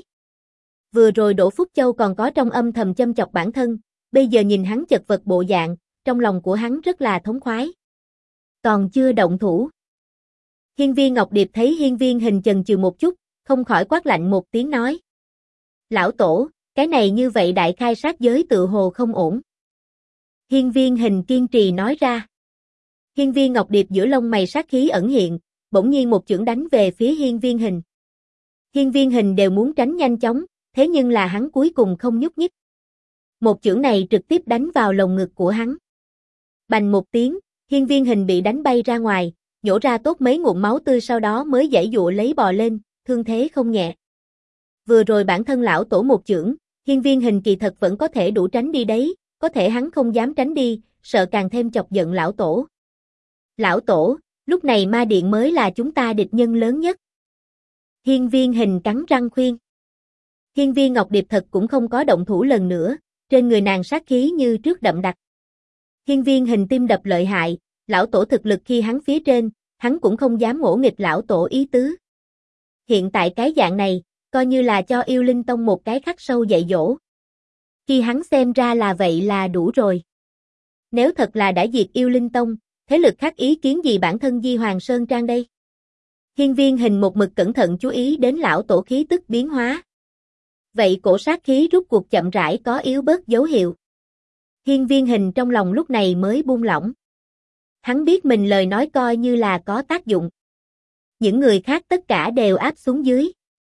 Vừa rồi Đỗ Phúc Châu còn có trong âm thầm châm chọc bản thân, bây giờ nhìn hắn chật vật bộ dạng, trong lòng của hắn rất là thống khoái. Còn chưa động thủ. Hiên Viên Ngọc Điệp thấy Hiên Viên Hình chần chừ một chút, không khỏi quát lạnh một tiếng nói. Lão Tổ, cái này như vậy đại khai sát giới tự hồ không ổn. Hiên Viên Hình kiên trì nói ra. Hiên Viên Ngọc Điệp giữa lông mày sát khí ẩn hiện, bỗng nhiên một chưởng đánh về phía Hiên Viên Hình. Hiên Viên Hình đều muốn tránh nhanh chóng, thế nhưng là hắn cuối cùng không nhúc nhích. Một chưởng này trực tiếp đánh vào lồng ngực của hắn. Bành một tiếng, Hiên Viên Hình bị đánh bay ra ngoài, nhổ ra tốt mấy ngụm máu tươi sau đó mới giãy giụa lấy bò lên, thương thế không nhẹ. Vừa rồi bản thân lão tổ một chưởng, Hiên Viên Hình kỳ thật vẫn có thể đủ tránh đi đấy, có thể hắn không dám tránh đi, sợ càng thêm chọc giận lão tổ. Lão tổ, lúc này ma điện mới là chúng ta địch nhân lớn nhất. Hiên Viên Hình cắn răng khuyên. Hiên Viên Ngọc Điệp thật cũng không có động thủ lần nữa, trên người nàng sát khí như trước đậm đặc. Hiên Viên Hình tim đập lợi hại, lão tổ thực lực khi hắn phía trên, hắn cũng không dám ngỗ nghịch lão tổ ý tứ. Hiện tại cái dạng này, coi như là cho Yêu Linh Tông một cái khắc sâu dạy dỗ. Khi hắn xem ra là vậy là đủ rồi. Nếu thật là đã diệt Yêu Linh Tông, thế lực khác ý kiến gì bản thân Di Hoàng Sơn Trang đây? Hiên Viên Hình một mực cẩn thận chú ý đến lão tổ khí tức biến hóa. Vậy cổ sát khí rút cuộc chậm rãi có yếu bớt dấu hiệu. Hiên Viên Hình trong lòng lúc này mới buông lỏng. Hắn biết mình lời nói coi như là có tác dụng. Những người khác tất cả đều áp xuống dưới.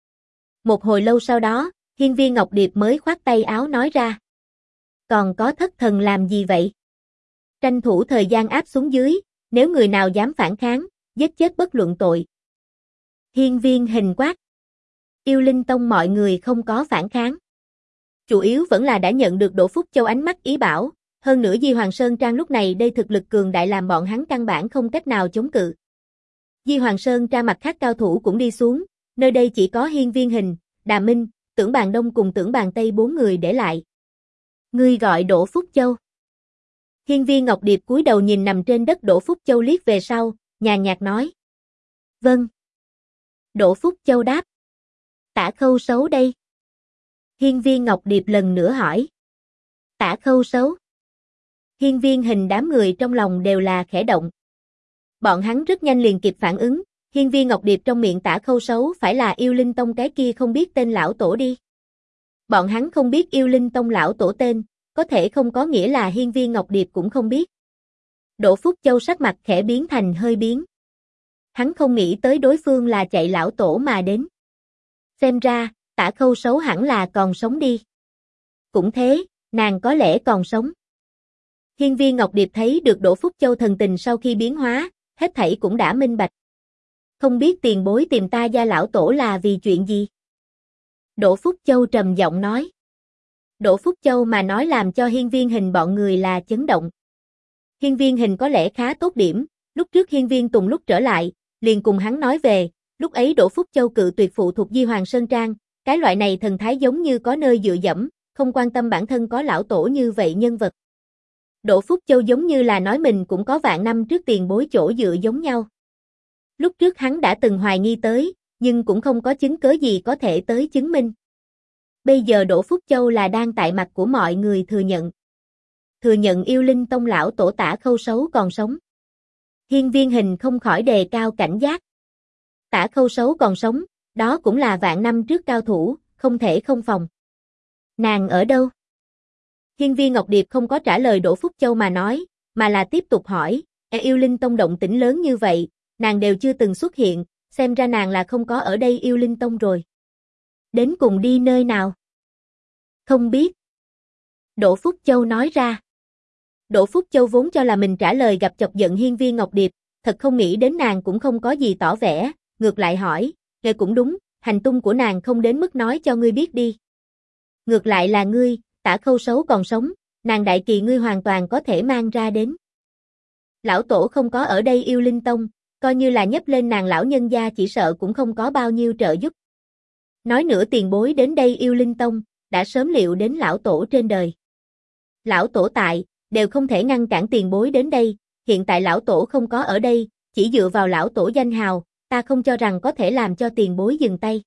Một hồi lâu sau đó, Hiên Viên Ngọc Điệp mới khoát tay áo nói ra. Còn có thất thần làm gì vậy? Tranh thủ thời gian áp xuống dưới, nếu người nào dám phản kháng, giết chết bất luận tội. Hiên Viên Hình quát. Yêu Linh Tông mọi người không có phản kháng. Chủ yếu vẫn là đã nhận được Đỗ Phúc Châu ánh mắt ý bảo, hơn nữa Di Hoàng Sơn Trang lúc này đây thực lực cường đại làm bọn hắn căn bản không cách nào chống cự. Di Hoàng Sơn Trang mặt khác cao thủ cũng đi xuống, nơi đây chỉ có Hiên Viên Hình, Đà Minh, Tưởng Bàn Đông cùng Tưởng Bàn Tây 4 người để lại. Ngươi gọi Đỗ Phúc Châu. Hiên Viên Ngọc Điệp cúi đầu nhìn nằm trên đất Đỗ Phúc Châu liếc về sau, nhàn nhạt nói. Vâng. Đỗ Phúc Châu đáp. Tả Khâu Sấu đây. Hiên Viên Ngọc Điệp lần nữa hỏi. Tả Khâu Sấu. Hiên Viên Hình đám người trong lòng đều là khẽ động. Bọn hắn rất nhanh liền kịp phản ứng, Hiên Viên Ngọc Điệp trong miệng Tả Khâu Sấu phải là Yêu Linh Tông cái kia không biết tên lão tổ đi. Bọn hắn không biết Yêu Linh Tông lão tổ tên, có thể không có nghĩa là Hiên Viên Ngọc Điệp cũng không biết. Đỗ Phúc Châu sắc mặt khẽ biến thành hơi biến. Hắn không nghĩ tới đối phương là chạy lão tổ mà đến. Xem ra, Tả Khâu Sấu hẳn là còn sống đi. Cũng thế, nàng có lẽ còn sống. Hiên Viên Ngọc Điệp thấy được Đỗ Phúc Châu thần tình sau khi biến hóa, hết thảy cũng đã minh bạch. Không biết tiền bối tìm ta gia lão tổ là vì chuyện gì? Đỗ Phúc Châu trầm giọng nói. Đỗ Phúc Châu mà nói làm cho Hiên Viên Hình bọn người là chấn động. Hiên Viên Hình có lẽ khá tốt điểm, lúc trước Hiên Viên Tùng lúc trở lại, liền cùng hắn nói về, lúc ấy Đỗ Phúc Châu cự tuyệt phụ thuộc Di Hoàng Sơn Trang, cái loại này thần thái giống như có nơi dựa dẫm, không quan tâm bản thân có lão tổ như vậy nhân vật. Đỗ Phúc Châu giống như là nói mình cũng có vạn năm trước tiền bối chỗ dựa giống nhau. Lúc trước hắn đã từng hoài nghi tới, nhưng cũng không có chứng cớ gì có thể tới chứng minh. Bây giờ Đỗ Phúc Châu là đang tại mặt của mọi người thừa nhận. thừa nhận yêu linh tông lão tổ Tả Khâu Sấu còn sống. Hiên Viên Hình không khỏi đề cao cảnh giác. Tả Khâu Sấu còn sống, đó cũng là vạn năm trước cao thủ, không thể không phòng. Nàng ở đâu? Hiên Viên Ngọc Điệp không có trả lời Đỗ Phúc Châu mà nói, mà là tiếp tục hỏi, yêu linh tông động tĩnh lớn như vậy, nàng đều chưa từng xuất hiện, xem ra nàng là không có ở đây yêu linh tông rồi. Đến cùng đi nơi nào? Không biết. Đỗ Phúc Châu nói ra. Đỗ Phúc Châu vốn cho là mình trả lời gặp chọc giận Hiên Viên Ngọc Điệp, thật không nghĩ đến nàng cũng không có gì tỏ vẻ, ngược lại hỏi, nghe cũng đúng, hành tung của nàng không đến mức nói cho ngươi biết đi. Ngược lại là ngươi, Tả Khâu Sấu còn sống, nàng đại kỳ ngươi hoàn toàn có thể mang ra đến. Lão tổ không có ở đây yêu linh tông, coi như là nhấp lên nàng lão nhân gia chỉ sợ cũng không có bao nhiêu trợ giúp. Nói nữa tiền bối đến đây yêu linh tông, đã sớm liệu đến lão tổ trên đời. Lão tổ tại, đều không thể ngăn cản tiền bối đến đây, hiện tại lão tổ không có ở đây, chỉ dựa vào lão tổ danh hào, ta không cho rằng có thể làm cho tiền bối dừng tay.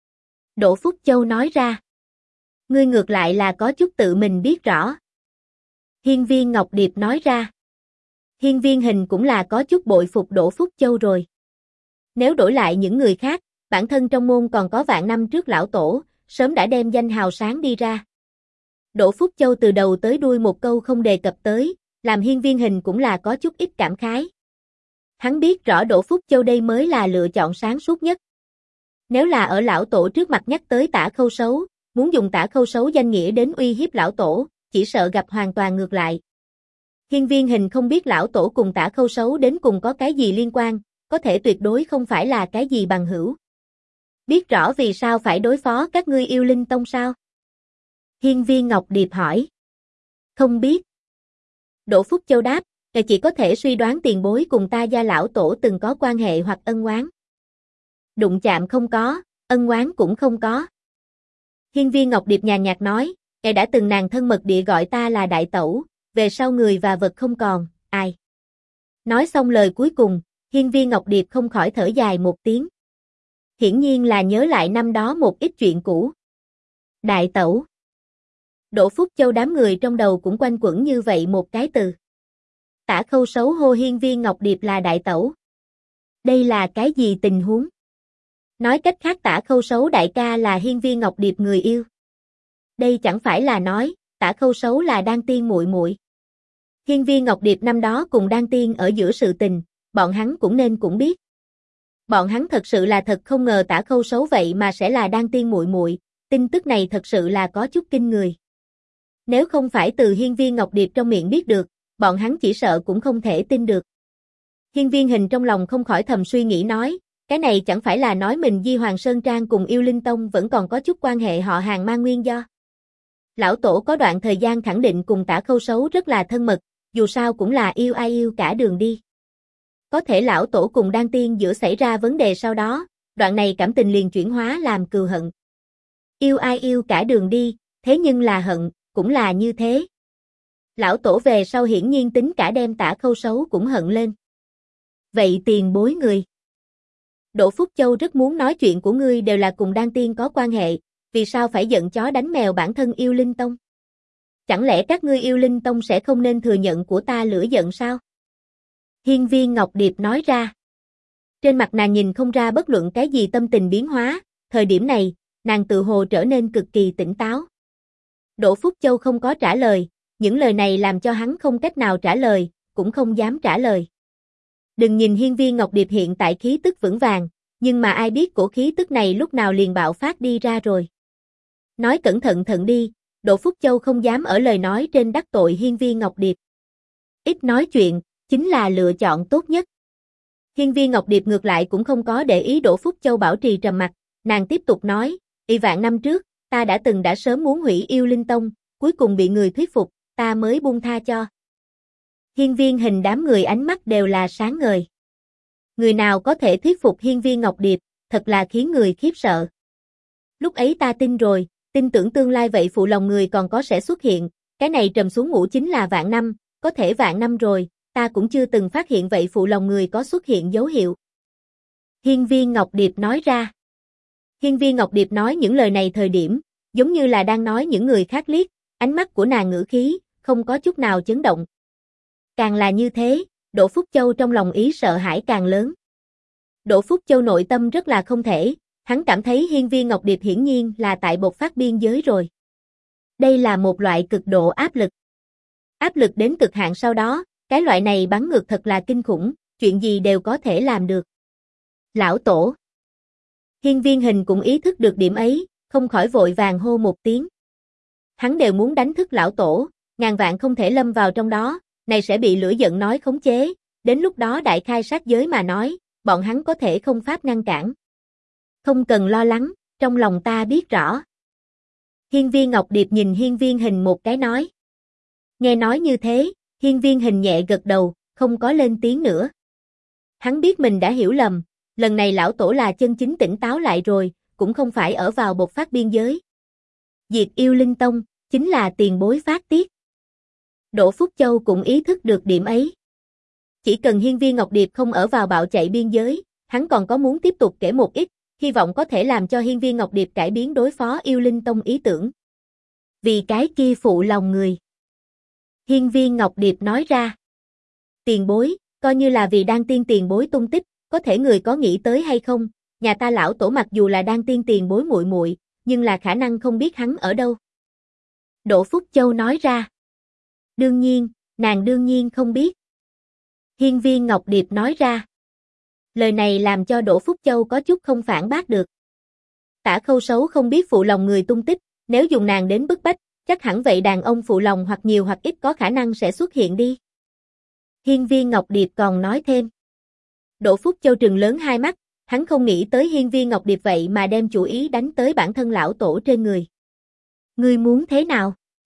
Đỗ Phúc Châu nói ra. Ngươi ngược lại là có chút tự mình biết rõ. Hiên Viên Ngọc Điệp nói ra. Hiên Viên Hình cũng là có chút bội phục Đỗ Phúc Châu rồi. Nếu đổi lại những người khác, bản thân trong môn còn có vạn năm trước lão tổ, sớm đã đem danh hào sáng đi ra. Đỗ Phúc Châu từ đầu tới đuôi một câu không đề cập tới, làm Hiên Viên Hình cũng là có chút ít cảm khái. Hắn biết rõ Đỗ Phúc Châu đây mới là lựa chọn sáng suốt nhất. Nếu là ở lão tổ trước mặt nhắc tới Tả Khâu Sấu, muốn dùng Tả Khâu Sấu danh nghĩa đến uy hiếp lão tổ, chỉ sợ gặp hoàn toàn ngược lại. Hiên Viên Hình không biết lão tổ cùng Tả Khâu Sấu đến cùng có cái gì liên quan, có thể tuyệt đối không phải là cái gì bằng hữu. Biết rõ vì sao phải đối phó các ngươi yêu linh tông sao? Hiên Viên Ngọc Điệp hỏi. Không biết. Đỗ Phúc Châu đáp, chỉ có thể suy đoán tiền bối cùng ta gia lão tổ từng có quan hệ hoặc ân oán. Đụng chạm không có, ân oán cũng không có. Hiên Viên Ngọc Điệp nhàn nhạt nói, đã từng nàng thân mật địa gọi ta là đại tẩu, về sau người và vật không còn, ai. Nói xong lời cuối cùng, Hiên Viên Ngọc Điệp không khỏi thở dài một tiếng. Hiển nhiên là nhớ lại năm đó một ít chuyện cũ. Đại tẩu. Đỗ Phúc Châu đám người trong đầu cũng quanh quẩn như vậy một cái từ. Tả Khâu Sấu hô Hiên Viên Ngọc Điệp là đại tẩu. Đây là cái gì tình huống? Nói cách khác Tả Khâu Sấu đại ca là Hiên Viên Ngọc Điệp người yêu. Đây chẳng phải là nói, Tả Khâu Sấu là Đan Tiên muội muội. Hiên Viên Ngọc Điệp năm đó cùng Đan Tiên ở giữa sự tình, bọn hắn cũng nên cũng biết. Bọn hắn thật sự là thật không ngờ Tả Khâu Sấu vậy mà sẽ là Đan Tiên muội muội, tin tức này thật sự là có chút kinh người. Nếu không phải từ Hiên Viên Ngọc Điệp trong miệng biết được, bọn hắn chỉ sợ cũng không thể tin được. Hiên Viên Hình trong lòng không khỏi thầm suy nghĩ nói, cái này chẳng phải là nói mình Di Hoàng Sơn Trang cùng yêu linh tông vẫn còn có chút quan hệ họ hàng mang nguyên do. Lão tổ có đoạn thời gian khẳng định cùng Tả Khâu Sấu rất là thân mật, dù sao cũng là yêu ai yêu cả đường đi. Có thể lão tổ cùng Đan Tiên giữa xảy ra vấn đề sau đó, đoạn này cảm tình liền chuyển hóa làm cừu hận. Yêu ai yêu cả đường đi, thế nhưng là hận, cũng là như thế. Lão tổ về sau hiển nhiên tính cả đem Tả Khâu Sấu cũng hận lên. Vậy tiền bối người. Đỗ Phúc Châu rất muốn nói chuyện của ngươi đều là cùng Đan Tiên có quan hệ, vì sao phải giận chó đánh mèo bản thân yêu linh tông? Chẳng lẽ các ngươi yêu linh tông sẽ không nên thừa nhận của ta lửa giận sao? Hiên Viên Ngọc Điệp nói ra. Trên mặt nàng nhìn không ra bất luận cái gì tâm tình biến hóa, thời điểm này, nàng tự hồ trở nên cực kỳ tỉnh táo. Đỗ Phúc Châu không có trả lời, những lời này làm cho hắn không cách nào trả lời, cũng không dám trả lời. Đừng nhìn Hiên Viên Ngọc Điệp hiện tại khí tức vững vàng, nhưng mà ai biết cổ khí tức này lúc nào liền bạo phát đi ra rồi. Nói cẩn thận thận đi, Đỗ Phúc Châu không dám ở lời nói trên đắc tội Hiên Viên Ngọc Điệp. Ít nói chuyện, chính là lựa chọn tốt nhất. Hiên Viên Ngọc Điệp ngược lại cũng không có để ý Đỗ Phúc Châu bảo trì trầm mặc, nàng tiếp tục nói, vạn năm trước, ta đã sớm muốn hủy yêu linh tông, cuối cùng bị người thuyết phục, ta mới buông tha cho. Hiên Viên Hình đám người ánh mắt đều là sáng ngời. Người nào có thể thuyết phục Hiên Viên Ngọc Điệp, thật là khiến người khiếp sợ. Lúc ấy ta tin rồi, tin tưởng tương lai vậy phụ lòng người còn có sẽ xuất hiện, cái này trầm xuống ngủ chính là vạn năm, có thể vạn năm rồi, ta cũng chưa từng phát hiện vậy phụ lòng người có xuất hiện dấu hiệu. Hiên Viên Ngọc Điệp nói ra. Hiên Viên Ngọc Điệp nói những lời này thời điểm, giống như là đang nói những người khác liếc, ánh mắt của nàng ngữ khí, không có chút nào chấn động. Càng là như thế, Đỗ Phúc Châu trong lòng ý sợ hãi càng lớn. Đỗ Phúc Châu nội tâm rất là không thể, hắn cảm thấy Hiên Viên Ngọc Điệp hiển nhiên là tại bộc phát biên giới rồi. Đây là một loại cực độ áp lực. Áp lực đến cực hạn sau đó, cái loại này bắn ngược thật là kinh khủng, chuyện gì đều có thể làm được. Lão Tổ. Hiên Viên Hình cũng ý thức được điểm ấy, không khỏi vội vàng hô một tiếng. Hắn đều muốn đánh thức Lão Tổ, ngàn vạn không thể lâm vào trong đó, này sẽ bị lửa giận nói khống chế, đến lúc đó đại khai sát giới mà nói, bọn hắn có thể không pháp ngăn cản. Không cần lo lắng, trong lòng ta biết rõ. Hiên Viên Ngọc Điệp nhìn Hiên Viên Hình một cái nói. Nghe nói như thế, Hiên Viên Hình nhẹ gật đầu, không có lên tiếng nữa. Hắn biết mình đã hiểu lầm, lần này Lão Tổ là chân chính tỉnh táo lại rồi, cũng không phải ở vào bộc phát biên giới. Diệt Yêu Linh Tông, chính là tiền bối phát tiết. Đỗ Phúc Châu cũng ý thức được điểm ấy. Chỉ cần Hiên Viên Ngọc Điệp không ở vào bạo chạy biên giới, hắn còn có muốn tiếp tục kể một ít, hy vọng có thể làm cho Hiên Viên Ngọc Điệp cải biến đối phó Yêu Linh Tông ý tưởng. Vì cái kia phụ lòng người. Hiên Viên Ngọc Điệp nói ra. Tiền bối, coi như là vì Đan Tiên tiền bối tung tích, có thể người có nghĩ tới hay không, nhà ta Lão Tổ mặc dù là Đan Tiên tiền bối muội muội, nhưng là khả năng không biết hắn ở đâu. Đỗ Phúc Châu nói ra. Đương nhiên, nàng đương nhiên không biết. Hiên Viên Ngọc Điệp nói ra. Lời này làm cho Đỗ Phúc Châu có chút không phản bác được. Tả Khâu Sấu không biết phụ lòng người tung tích, nếu dùng nàng đến bức bách, chắc hẳn vậy đàn ông phụ lòng hoặc nhiều hoặc ít có khả năng sẽ xuất hiện đi. Hiên Viên Ngọc Điệp còn nói thêm. Đỗ Phúc Châu trừng lớn hai mắt, hắn không nghĩ tới Hiên Viên Ngọc Điệp vậy mà đem chủ ý đánh tới bản thân Lão Tổ trên người. Ngươi muốn thế nào?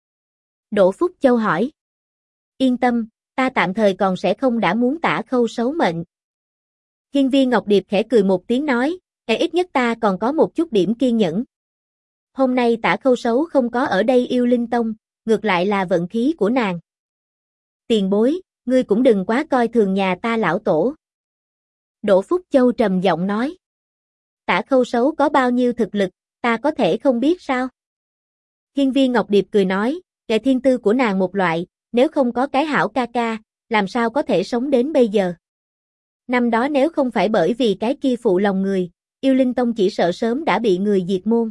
Đỗ Phúc Châu hỏi. Yên tâm, ta tạm thời còn sẽ không đã muốn Tả Khâu Sấu mệnh. Hiên Viên Ngọc Điệp khẽ cười một tiếng nói, ít nhất ta còn có một chút điểm kiên nhẫn. Hôm nay Tả Khâu Sấu không có ở đây Yêu Linh Tông, ngược lại là vận khí của nàng. Tiền bối, ngươi cũng đừng quá coi thường nhà ta Lão Tổ. Đỗ Phúc Châu trầm giọng nói. Tả Khâu Sấu có bao nhiêu thực lực, ta có thể không biết sao? Hiên Viên Ngọc Điệp cười nói, kẻ thiên tư của nàng một loại, nếu không có cái hảo ca ca, làm sao có thể sống đến bây giờ? Năm đó nếu không phải bởi vì cái kia phụ lòng người, Yêu Linh Tông chỉ sợ sớm đã bị người diệt môn.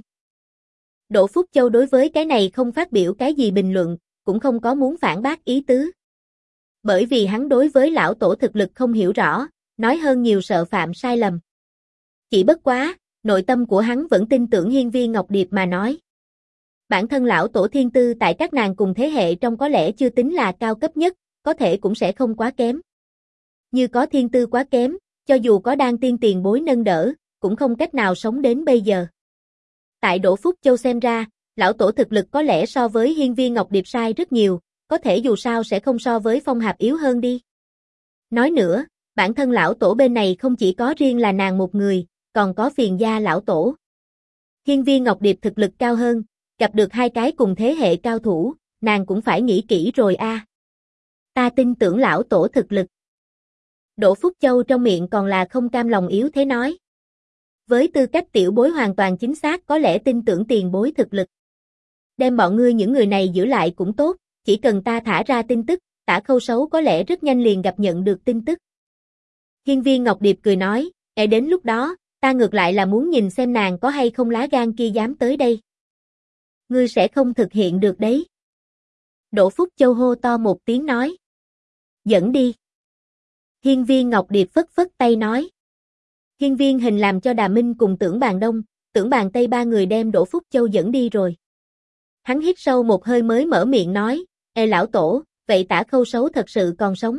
Đỗ Phúc Châu đối với cái này không phát biểu cái gì bình luận, cũng không có muốn phản bác ý tứ. Bởi vì hắn đối với Lão Tổ thực lực không hiểu rõ, nói hơn nhiều sợ phạm sai lầm. Chỉ bất quá, nội tâm của hắn vẫn tin tưởng Hiên Viên Ngọc Điệp mà nói. Bản thân Lão Tổ thiên tư tại các nàng cùng thế hệ trong có lẽ chưa tính là cao cấp nhất, có thể cũng sẽ không quá kém. Như có thiên tư quá kém, cho dù có Đan Tiên tiền bối nâng đỡ, cũng không cách nào sống đến bây giờ. Tại Đỗ Phúc Châu xem ra, Lão Tổ thực lực có lẽ so với Hiên Viên Ngọc Điệp sai rất nhiều, có thể dù sao sẽ không so với Phong Hạp yếu hơn đi. Nói nữa, bản thân Lão Tổ bên này không chỉ có riêng là nàng một người, còn có Phiền gia Lão Tổ. Hiên Viên Ngọc Điệp thực lực cao hơn, gặp được hai cái cùng thế hệ cao thủ, nàng cũng phải nghĩ kỹ rồi a. Ta tin tưởng Lão Tổ thực lực. Đỗ Phúc Châu trong miệng còn là không cam lòng yếu thế nói. Với tư cách tiểu bối hoàn toàn chính xác có lẽ tin tưởng tiền bối thực lực. Đem bọn ngươi những người này giữ lại cũng tốt, chỉ cần ta thả ra tin tức, Tả Khâu Sấu có lẽ rất nhanh liền gặp nhận được tin tức. Hiên Viên Ngọc Điệp cười nói, đến lúc đó, ta ngược lại là muốn nhìn xem nàng có hay không lá gan kia dám tới đây. Ngươi sẽ không thực hiện được đấy. Đỗ Phúc Châu hô to một tiếng nói. Dẫn đi. Hiên Viên Ngọc Điệp phất phất tay nói. Hiên Viên Hình làm cho Đà Minh cùng Tưởng Bàn Đông, Tưởng Bàn Tây ba người đem Đỗ Phúc Châu dẫn đi rồi. Hắn hít sâu một hơi mới mở miệng nói, Lão Tổ, vậy Tả Khâu Sấu thật sự còn sống.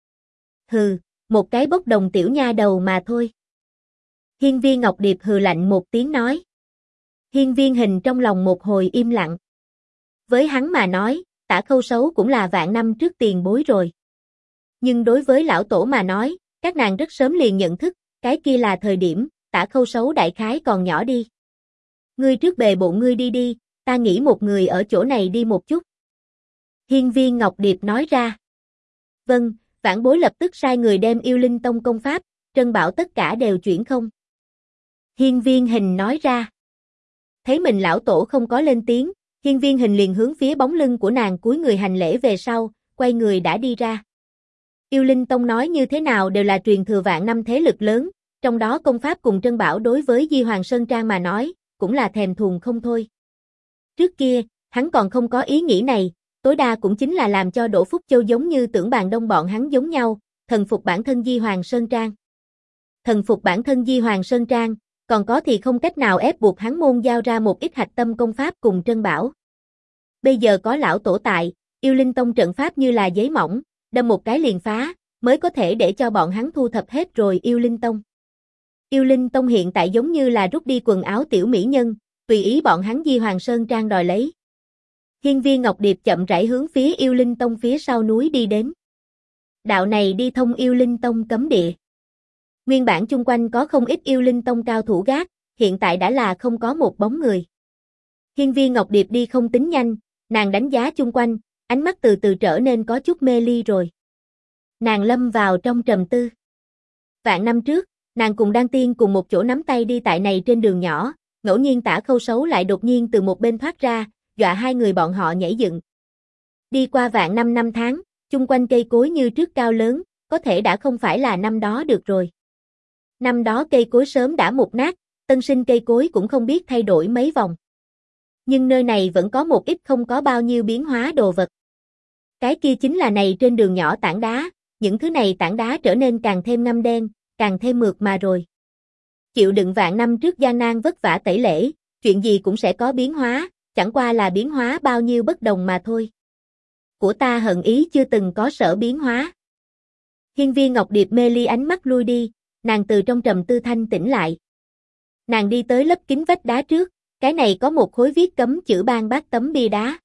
Hừ, một cái bốc đồng tiểu nha đầu mà thôi. Hiên Viên Ngọc Điệp hừ lạnh một tiếng nói. Hiên Viên Hình trong lòng một hồi im lặng. Với hắn mà nói, Tả Khâu Sấu cũng là vạn năm trước tiền bối rồi. Nhưng đối với Lão Tổ mà nói, các nàng rất sớm liền nhận thức, cái kia là thời điểm, Tả Khâu Sấu đại khái còn nhỏ đi. Ngươi trước bề bộ ngươi đi đi, ta nghĩ một người ở chỗ này đi một chút. Hiên Viên Ngọc Điệp nói ra. Vâng, vãn bối lập tức sai người đem Yêu Linh Tông công pháp, trân bảo tất cả đều chuyển không. Hiên Viên Hình nói ra. Thấy mình Lão Tổ không có lên tiếng, Hiên Viên Hình liền hướng phía bóng lưng của nàng cúi người hành lễ về sau, quay người đã đi ra. Yêu Linh Tông nói như thế nào đều là truyền thừa vạn năm thế lực lớn, trong đó công pháp cùng Trân Bảo đối với Di Hoàng Sơn Trang mà nói, cũng là thèm thuồng không thôi. Trước kia, hắn còn không có ý nghĩ này, tối đa cũng chính là làm cho Đỗ Phúc Châu giống như Tưởng Bàn Đông bọn hắn giống nhau, thần phục bản thân Di Hoàng Sơn Trang. Thần phục bản thân Di Hoàng Sơn Trang, còn có thì không cách nào ép buộc hắn môn giao ra một ít hạch tâm công pháp cùng Trân Bảo. Bây giờ có lão tổ tại, Yêu Linh Tông trận pháp như là giấy mỏng, đâm một cái liền phá, mới có thể để cho bọn hắn thu thập hết rồi Yêu Linh Tông. Yêu Linh Tông hiện tại giống như là rút đi quần áo tiểu mỹ nhân, tùy ý bọn hắn Di Hoàng Sơn Trang đòi lấy. Hiên Viên Ngọc Điệp chậm rãi hướng phía Yêu Linh Tông phía sau núi đi đến. Đạo này đi thông Yêu Linh Tông cấm địa. Nguyên bản chung quanh có không ít Yêu Linh Tông cao thủ gác, hiện tại đã là không có một bóng người. Hiên Viên Ngọc Điệp đi không tính nhanh, nàng đánh giá chung quanh, ánh mắt từ từ trở nên có chút mê ly rồi. Nàng lâm vào trong trầm tư. Vạn năm trước, nàng cùng Đan Tiên cùng một chỗ nắm tay đi tại này trên đường nhỏ, ngẫu nhiên Tả Khâu Sấu lại đột nhiên từ một bên thoát ra, dọa hai người bọn họ nhảy dựng. Đi qua vạn năm năm tháng, chung quanh cây cối như trước cao lớn, có thể đã không phải là năm đó được rồi. Năm đó cây cối sớm đã mục nát, tân sinh cây cối cũng không biết thay đổi mấy vòng. Nhưng nơi này vẫn có một ít không có bao nhiêu biến hóa đồ vật. Cái kia chính là này trên đường nhỏ tảng đá, những thứ này tảng đá trở nên càng thêm ngăm đen, càng thêm mượt mà rồi. Chịu đựng vạn năm trước gian nan vất vả tẩy lễ, chuyện gì cũng sẽ có biến hóa, chẳng qua là biến hóa bao nhiêu bất đồng mà thôi. Của ta hận ý chưa từng có sở biến hóa. Hiên Viên Ngọc Điệp mê ly ánh mắt lui đi, nàng từ trong trầm tư thanh tỉnh lại. Nàng đi tới lớp kính vách đá trước, cái này có một khối viết cấm chữ Ban Bác tấm bia đá.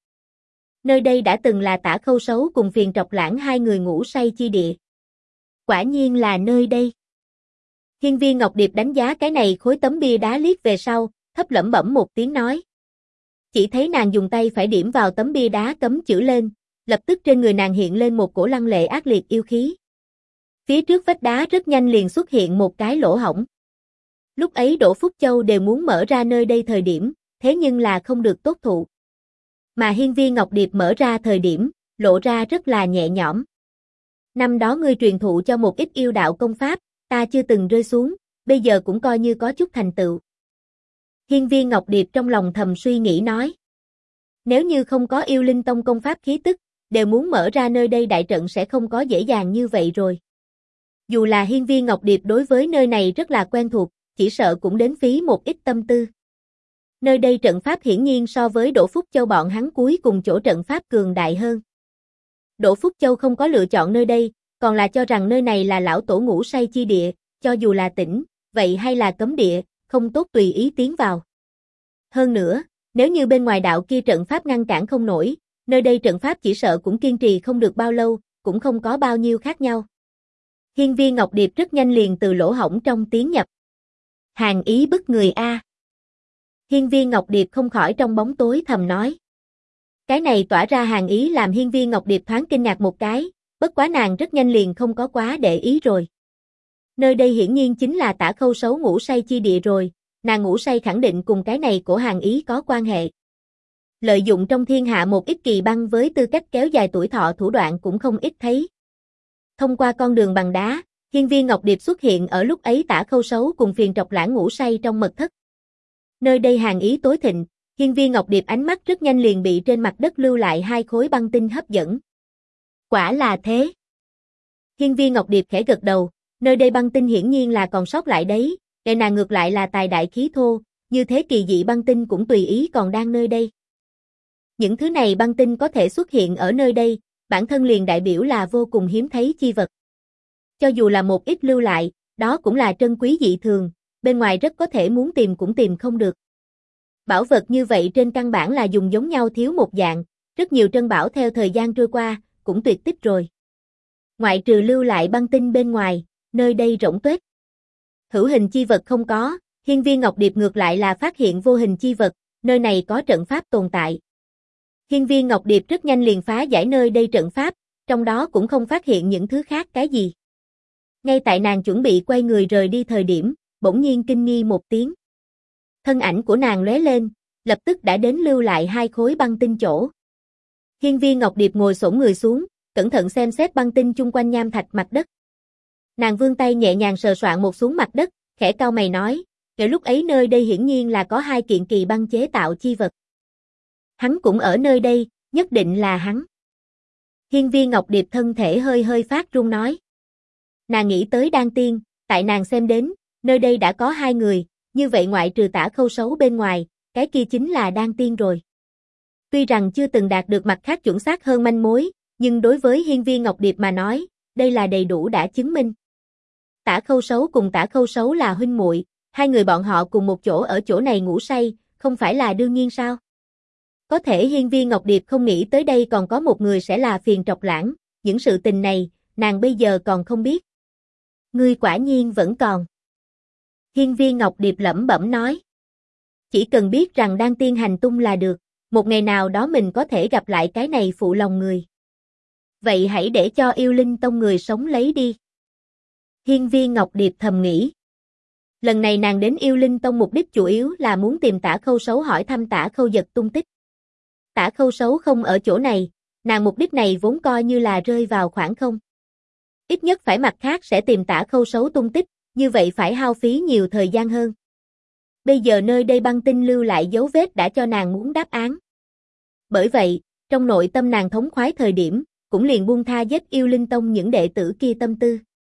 Nơi đây đã từng là Tả Khâu Sấu cùng Phiền Trọc Lãng hai người ngủ say chi địa. Quả nhiên là nơi đây. Hiên Viên Ngọc Điệp đánh giá cái này khối tấm bia đá liếc về sau, thấp lẩm bẩm một tiếng nói. Chỉ thấy nàng dùng tay phải điểm vào tấm bia đá cấm chữ lên, lập tức trên người nàng hiện lên một cổ lăng lệ ác liệt yêu khí. Phía trước vách đá rất nhanh liền xuất hiện một cái lỗ hổng. Lúc ấy Đỗ Phúc Châu đều muốn mở ra nơi đây thời điểm, thế nhưng là không được tốt thụ. Mà Hiên Viên Ngọc Điệp mở ra thời điểm, lộ ra rất là nhẹ nhõm. Năm đó ngươi truyền thụ cho một ít yêu đạo công pháp, ta chưa từng rơi xuống, bây giờ cũng coi như có chút thành tựu. Hiên Viên Ngọc Điệp trong lòng thầm suy nghĩ nói. Nếu như không có Yêu Linh Tông công pháp khí tức, đều muốn mở ra nơi đây đại trận sẽ không có dễ dàng như vậy rồi. Dù là Hiên Viên Ngọc Điệp đối với nơi này rất là quen thuộc, chỉ sợ cũng đến phí một ít tâm tư. Nơi đây trận pháp hiển nhiên so với Đỗ Phúc Châu bọn hắn cuối cùng chỗ trận pháp cường đại hơn. Đỗ Phúc Châu không có lựa chọn nơi đây, còn là cho rằng nơi này là lão tổ ngủ say chi địa, cho dù là tỉnh, vậy hay là cấm địa, không tốt tùy ý tiến vào. Hơn nữa, nếu như bên ngoài đạo kia trận pháp ngăn cản không nổi, nơi đây trận pháp chỉ sợ cũng kiên trì không được bao lâu, cũng không có bao nhiêu khác nhau. Hiên Viên Ngọc Điệp rất nhanh liền từ lỗ hổng trong tiến nhập. Hàn ý bức người a. Hiên Viên Ngọc Điệp không khỏi trong bóng tối thầm nói. Cái này tỏa ra hàn ý làm Hiên Viên Ngọc Điệp thoáng kinh ngạc một cái, bất quá nàng rất nhanh liền không có quá để ý rồi. Nơi đây hiển nhiên chính là Tả Khâu Sấu ngủ say chi địa rồi, nàng ngủ say khẳng định cùng cái này của hàn ý có quan hệ. Lợi dụng trong thiên hạ một ít kỳ băng với tư cách kéo dài tuổi thọ thủ đoạn cũng không ít thấy. Thông qua con đường bằng đá, Hiên Viên Ngọc Điệp xuất hiện ở lúc ấy Tả Khâu Sấu cùng Phiền Trọc Lãng ngủ say trong mật thất. Nơi đây hàn ý tối thịnh, Hiên Viên Ngọc Điệp ánh mắt rất nhanh liền bị trên mặt đất lưu lại hai khối băng tinh hấp dẫn. Quả là thế. Hiên Viên Ngọc Điệp khẽ gật đầu, nơi đây băng tinh hiển nhiên là còn sót lại đấy, để nàng ngược lại là tài đại khí thô, như thế kỳ dị băng tinh cũng tùy ý còn đang nơi đây. Những thứ này băng tinh có thể xuất hiện ở nơi đây, bản thân liền đại biểu là vô cùng hiếm thấy chi vật. Cho dù là một ít lưu lại, đó cũng là trân quý dị thường, bên ngoài rất có thể muốn tìm cũng tìm không được. Bảo vật như vậy trên căn bản là dùng giống nhau thiếu một dạng, rất nhiều trân bảo theo thời gian trôi qua, cũng tuyệt tích rồi. Ngoại trừ lưu lại băng tinh bên ngoài, nơi đây rỗng tuếch. Hữu hình chi vật không có, Hiên Viên Ngọc Điệp ngược lại là phát hiện vô hình chi vật, nơi này có trận pháp tồn tại. Hiên Viên Ngọc Điệp rất nhanh liền phá giải nơi đây trận pháp, trong đó cũng không phát hiện những thứ khác cái gì. Ngay tại nàng chuẩn bị quay người rời đi thời điểm, bỗng nhiên kinh nghi một tiếng. Thân ảnh của nàng lóe lên, lập tức đã đến lưu lại 2 khối băng tinh chỗ. Hiên Viên Ngọc Điệp ngồi xổm người xuống, cẩn thận xem xét băng tinh chung quanh nham thạch mặt đất. Nàng vươn tay nhẹ nhàng sờ soạn một xuống mặt đất, khẽ cau mày nói, "Kể lúc ấy nơi đây hiển nhiên là có 2 kiện kỳ băng chế tạo chi vật. Hắn cũng ở nơi đây, nhất định là hắn." Hiên Viên Ngọc Điệp thân thể hơi hơi phát run nói. Nàng nghĩ tới Đan Tiên, tại nàng xem đến, nơi đây đã có 2 người, như vậy ngoại trừ Tả Khâu Sấu bên ngoài, cái kia chính là Đan Tiên rồi. Tuy rằng chưa từng đạt được mặt khác chuẩn xác hơn manh mối, nhưng đối với Hiên Viên Ngọc Điệp mà nói, đây là đầy đủ đã chứng minh. Tả Khâu Sấu cùng Tả Khâu Sấu là huynh muội, 2 người bọn họ cùng một chỗ ở chỗ này ngủ say, không phải là đương nhiên sao? Có thể Hiên Viên Ngọc Điệp không nghĩ tới đây còn có một người sẽ là Phiền Trọc Lãng, những sự tình này, nàng bây giờ còn không biết. Ngươi quả nhiên vẫn còn. Hiên Viên Ngọc Điệp lẩm bẩm nói. Chỉ cần biết rằng Đan Tiên hành tung là được, một ngày nào đó mình có thể gặp lại cái này phụ lòng người. Vậy hãy để cho Yêu Linh Tông người sống lấy đi. Hiên Viên Ngọc Điệp thầm nghĩ. Lần này nàng đến Yêu Linh Tông mục đích chủ yếu là muốn tìm Tả Khâu Sấu hỏi thăm Tả Khâu Dật tung tích. Tả Khâu Sấu không ở chỗ này, nàng mục đích này vốn coi như là rơi vào khoảng không. Ít nhất phải mặt khác sẽ tìm Tả Khâu Sấu tung tích, như vậy phải hao phí nhiều thời gian hơn. Bây giờ nơi đây băng tinh lưu lại dấu vết đã cho nàng muốn đáp án. Bởi vậy, trong nội tâm nàng thống khoái thời điểm, cũng liền buông tha giết Yêu Linh Tông những đệ tử kia tâm tư.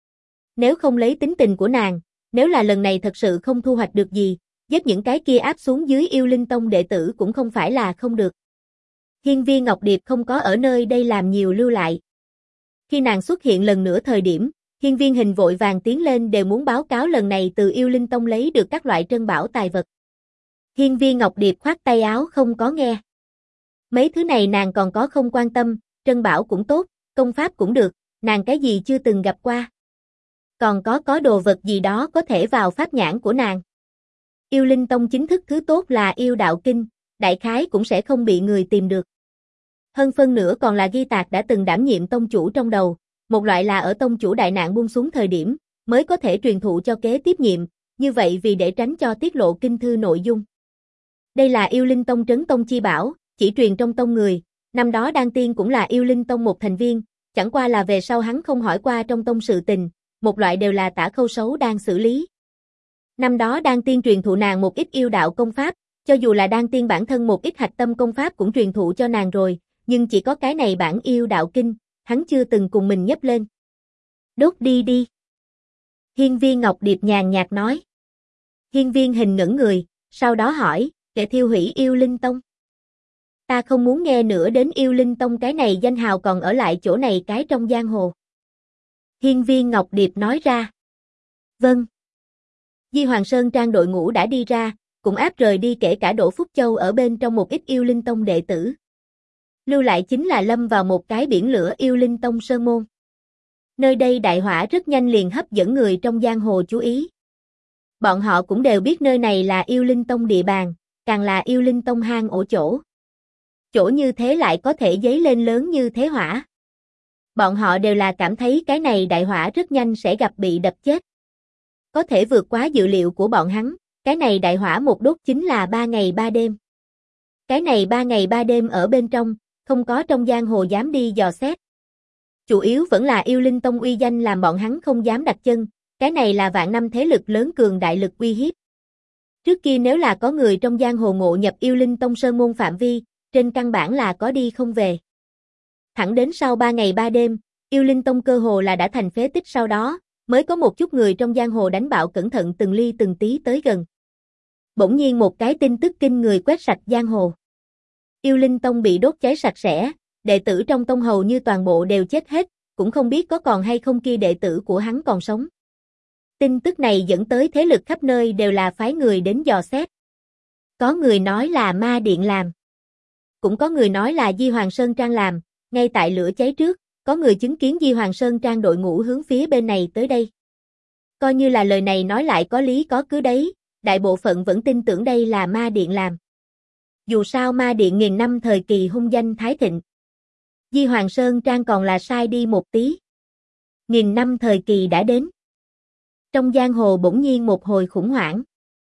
Nếu không lấy tính tình của nàng, nếu là lần này thật sự không thu hoạch được gì, giết những cái kia áp xuống dưới Yêu Linh Tông đệ tử cũng không phải là không được. Hiên Viên Ngọc Điệp không có ở nơi đây làm nhiều lưu lại. Khi nàng xuất hiện lần nữa thời điểm, Hiên Viên Hình vội vàng tiến lên đều muốn báo cáo lần này từ Yêu Linh Tông lấy được các loại trân bảo tài vật. Hiên Viên Ngọc Điệp khoát tay áo không có nghe. Mấy thứ này nàng còn có không quan tâm, trân bảo cũng tốt, công pháp cũng được, nàng cái gì chưa từng gặp qua. Còn có đồ vật gì đó có thể vào pháp nhãn của nàng. Yêu Linh Tông chính thức thứ tốt là Yêu Đạo Kinh, đại khái cũng sẽ không bị người tìm được. Hơn phân nữa còn là ghi tạc đã từng đảm nhiệm tông chủ trong đầu, một loại là ở tông chủ đại nạn buông xuống thời điểm, mới có thể truyền thụ cho kế tiếp nhiệm, như vậy vì để tránh cho tiết lộ kinh thư nội dung. Đây là Yêu Linh Tông trấn tông chi bảo, chỉ truyền trong tông người, năm đó Đan Tiên cũng là Yêu Linh Tông một thành viên, chẳng qua là về sau hắn không hỏi qua trong tông sự tình, một loại đều là Tả Khâu Sấu đang xử lý. Năm đó Đan Tiên truyền thụ nàng một ít yêu đạo công pháp, cho dù là Đan Tiên bản thân một ít hạch tâm công pháp cũng truyền thụ cho nàng rồi, nhưng chỉ có cái này bản Yêu Đạo Kinh, hắn chưa từng cùng mình nhấp lên. Đốt đi đi. Hiên Viên Ngọc Điệp nhàn nhạt nói. Hiên Viên Hình ngẩn người, sau đó hỏi, kẻ thiêu hủy Yêu Linh Tông. Ta không muốn nghe nữa đến Yêu Linh Tông cái này danh hào còn ở lại chỗ này cái trong giang hồ. Hiên Viên Ngọc Điệp nói ra. Vâng. Di Hoàng Sơn Trang đội ngũ đã đi ra, cũng áp rời đi kể cả Đỗ Phúc Châu ở bên trong một ít Yêu Linh Tông đệ tử. Lưu lại chính là lâm vào một cái biển lửa Yêu Linh Tông sơn môn. Nơi đây đại hỏa rất nhanh liền hấp dẫn người trong giang hồ chú ý. Bọn họ cũng đều biết nơi này là Yêu Linh Tông địa bàn, càng là Yêu Linh Tông hang ổ chỗ. Chỗ như thế lại có thể dấy lên lớn như thế hỏa. Bọn họ đều là cảm thấy cái này đại hỏa rất nhanh sẽ gặp bị đập chết. Có thể vượt quá dự liệu của bọn hắn, cái này đại hỏa một đốt chính là 3 ngày 3 đêm. Cái này 3 ngày 3 đêm ở bên trong, không có trong giang hồ dám đi dò xét. Chủ yếu vẫn là Yêu Linh Tông uy danh làm bọn hắn không dám đặt chân, cái này là vạn năm thế lực lớn cường đại lực uy hiếp. Trước kia nếu là có người trong giang hồ ngộ nhập Yêu Linh Tông sơn môn phạm vi, trên căn bản là có đi không về. Thẳng đến sau 3 ngày 3 đêm, Yêu Linh Tông cơ hồ là đã thành phế tích sau đó, mới có một chút người trong giang hồ đánh bạo cẩn thận từng ly từng tí tới gần. Bỗng nhiên một cái tin tức kinh người quét sạch giang hồ. Yêu Linh Tông bị đốt cháy sạch sẽ, đệ tử trong tông hầu như toàn bộ đều chết hết, cũng không biết có còn hay không kia đệ tử của hắn còn sống. Tin tức này dẫn tới thế lực khắp nơi đều là phái người đến dò xét. Có người nói là Ma Điện làm. Cũng có người nói là Di Hoàng Sơn Trang làm, ngay tại lửa cháy trước, có người chứng kiến Di Hoàng Sơn Trang đội ngũ hướng phía bên này tới đây. Coi như là lời này nói lại có lý có cứ đấy, đại bộ phận vẫn tin tưởng đây là Ma Điện làm. Dù sao Ma Điện nghìn năm thời kỳ hung danh thái thịnh. Di Hoàng Sơn Trang còn là sai đi một tí. Nghìn năm thời kỳ đã đến. Trong giang hồ bỗng nhiên một hồi khủng hoảng.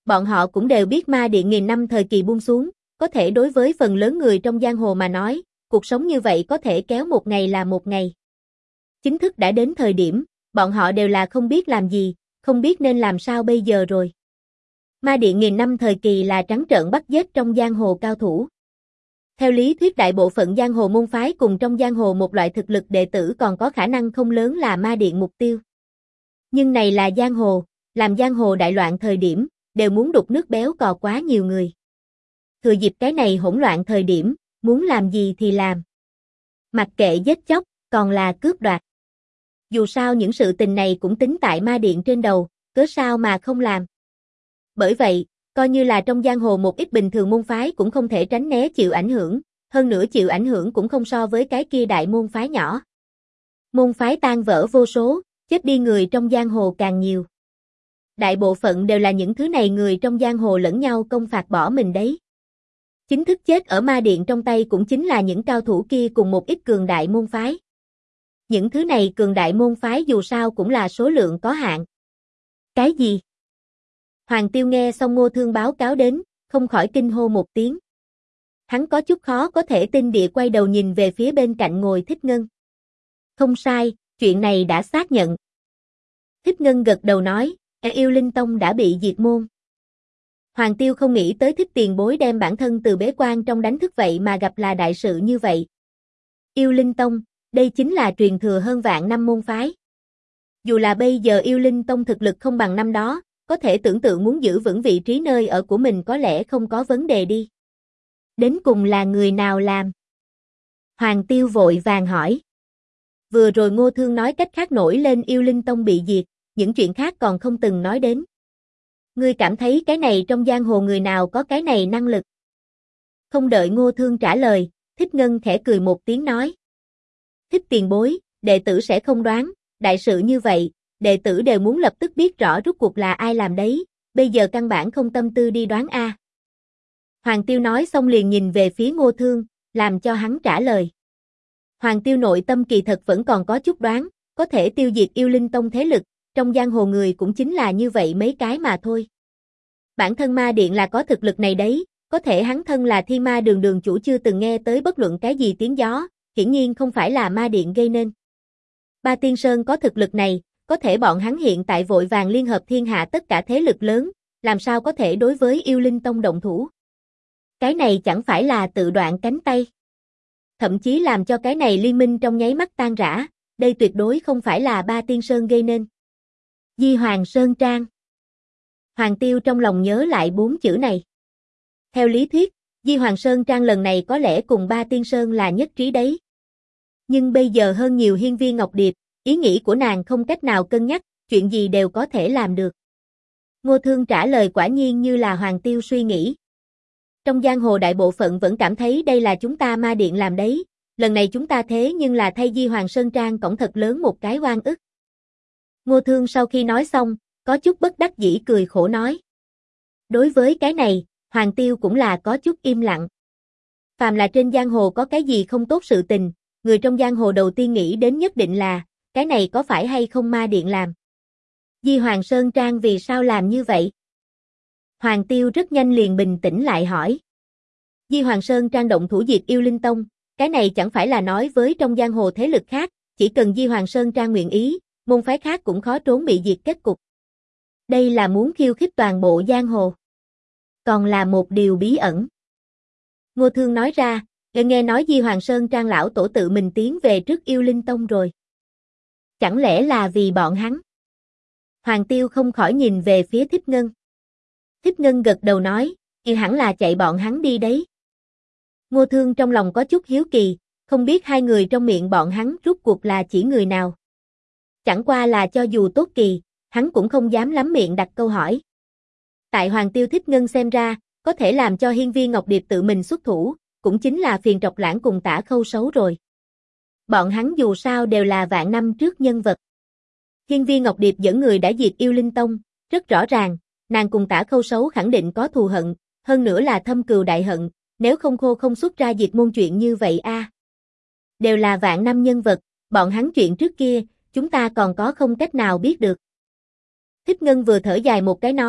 Bọn họ cũng đều biết ma điện nghìn năm thời kỳ buông xuống, có thể đối với phần lớn người trong giang hồ mà nói, cuộc sống như vậy có thể kéo một ngày là một ngày. Chính thức đã đến thời điểm, bọn họ đều là không biết làm gì, không biết nên làm sao bây giờ rồi. Ma điện nghìn năm thời kỳ là trắng trợn bắt giết trong giang hồ cao thủ. Theo lý thuyết đại bộ phận giang hồ môn phái cùng trong giang hồ một loại thực lực đệ tử còn có khả năng không lớn là ma điện mục tiêu. Nhưng này là giang hồ, làm giang hồ đại loạn thời điểm, đều muốn đục nước béo cò quá nhiều người. Thừa dịp cái này hỗn loạn thời điểm, muốn làm gì thì làm. Mặc kệ giết chóc, còn là cướp đoạt. Dù sao những sự tình này cũng tính tại ma điện trên đầu, cớ sao mà không làm. Bởi vậy, coi như là trong giang hồ một ít bình thường môn phái cũng không thể tránh né chịu ảnh hưởng, hơn nữa chịu ảnh hưởng cũng không so với cái kia đại môn phái nhỏ. Môn phái tan vỡ vô số, chết đi người trong giang hồ càng nhiều. Đại bộ phận đều là những thứ này người trong giang hồ lẫn nhau công phạt bỏ mình đấy. Chính thức chết ở ma điện trong tay cũng chính là những cao thủ kia cùng một ít cường đại môn phái. Những thứ này cường đại môn phái dù sao cũng là số lượng có hạn. Cái gì? Hoàng Tiêu nghe xong Ngô Thương báo cáo đến, không khỏi kinh hô một tiếng. Hắn có chút khó có thể tin địa quay đầu nhìn về phía bên cạnh ngồi Thích Ngân. Không sai, chuyện này đã xác nhận. Thích Ngân gật đầu nói, Yêu Linh Tông đã bị diệt môn. Hoàng Tiêu không nghĩ tới Thích tiền bối đem bản thân từ bế quan trong đánh thức vậy mà gặp là đại sự như vậy. Yêu Linh Tông, đây chính là truyền thừa hơn vạn năm môn phái. Dù là bây giờ Yêu Linh Tông thực lực không bằng năm đó, có thể tưởng tượng muốn giữ vững vị trí nơi ở của mình có lẽ không có vấn đề đi. Đến cùng là người nào làm? Hoàng Tiêu vội vàng hỏi. Vừa rồi Ngô Thương nói cách khác nổi lên Yêu Linh Tông bị diệt, những chuyện khác còn không từng nói đến. Ngươi cảm thấy cái này trong giang hồ người nào có cái này năng lực? Không đợi Ngô Thương trả lời, Thích Ngân khẽ cười một tiếng nói. Thích tiền bối, đệ tử sẽ không đoán, đại sự như vậy, đệ tử đều muốn lập tức biết rõ rốt cuộc là ai làm đấy, bây giờ căn bản không tâm tư đi đoán a. Hoàng Tiêu nói xong liền nhìn về phía Ngô Thương, làm cho hắn trả lời. Hoàng Tiêu nội tâm kỳ thật vẫn còn có chút đoán, có thể tiêu diệt Yêu Linh Tông thế lực, trong giang hồ người cũng chính là như vậy mấy cái mà thôi. Bản thân ma điện là có thực lực này đấy, có thể hắn thân là Thiên Ma Đường đường chủ chưa từng nghe tới bất luận cái gì tiếng gió, hiển nhiên không phải là ma điện gây nên. Ba Tiên Sơn có thực lực này, có thể bọn hắn hiện tại vội vàng liên hợp thiên hạ tất cả thế lực lớn, làm sao có thể đối với Yêu Linh Tông động thủ. Cái này chẳng phải là tự đoạn cánh tay. Thậm chí làm cho cái này liên minh trong nháy mắt tan rã, đây tuyệt đối không phải là Ba Tiên Sơn gây nên. Di Hoàng Sơn Trang. Hoàng Tiêu trong lòng nhớ lại 4 chữ này. Theo lý thuyết, Di Hoàng Sơn Trang lần này có lẽ cùng Ba Tiên Sơn là nhất trí đấy. Nhưng bây giờ hơn nhiều hiên viên Ngọc Điệp, ý nghĩ của nàng không cách nào cân nhắc, chuyện gì đều có thể làm được. Ngô Thương trả lời quả nhiên như là Hoàng Tiêu suy nghĩ. Trong giang hồ đại bộ phận vẫn cảm thấy đây là chúng ta ma điện làm đấy, lần này chúng ta thế nhưng là thay Di Hoàng Sơn Trang cổng thật lớn một cái oan ức. Ngô Thương sau khi nói xong, có chút bất đắc dĩ cười khổ nói. Đối với cái này, Hoàng Tiêu cũng là có chút im lặng. Phàm là trên giang hồ có cái gì không tốt sự tình, người trong giang hồ đầu tiên nghĩ đến nhất định là, cái này có phải hay không ma điện làm? Di Hoàng Sơn Trang vì sao làm như vậy? Hoàng Tiêu rất nhanh liền bình tĩnh lại hỏi. Di Hoàng Sơn Trang động thủ diệt Yêu Linh Tông, cái này chẳng phải là nói với trong giang hồ thế lực khác, chỉ cần Di Hoàng Sơn Trang nguyện ý, môn phái khác cũng khó trốn bị diệt kết cục. Đây là muốn khiêu khích toàn bộ giang hồ. Còn là một điều bí ẩn. Ngô Thương nói ra, nghe nói Di Hoàng Sơn Trang lão tổ tự mình tiến về trước Yêu Linh Tông rồi. Chẳng lẽ là vì bọn hắn? Hoàng Tiêu không khỏi nhìn về phía Thích Ngân. Thích Ngân gật đầu nói, hẳn là chạy bọn hắn đi đấy. Ngô Thương trong lòng có chút hiếu kỳ, không biết hai người trong miệng bọn hắn rốt cuộc là chỉ người nào. Chẳng qua là cho dù tốt kỳ, hắn cũng không dám lắm miệng đặt câu hỏi. Tại Hoàng Tiêu Thích Ngân xem ra, có thể làm cho hiên viên Ngọc Điệp tự mình xuất thủ, cũng chính là phiền trọc lãng cùng Tả Khâu xấu rồi. Bọn hắn dù sao đều là vạn năm trước nhân vật. Hiên viên Ngọc Điệp dẫn người đã diệt Yêu Linh Tông, rất rõ ràng, nàng cùng Tả Khâu xấu khẳng định có thù hận, hơn nữa là thâm cừu đại hận, nếu không khô không xuất ra diệt môn chuyện như vậy a. Đều là vạn năm nhân vật, bọn hắn chuyện trước kia, chúng ta còn có không cách nào biết được. Thích Ngân vừa thở dài một cái nói,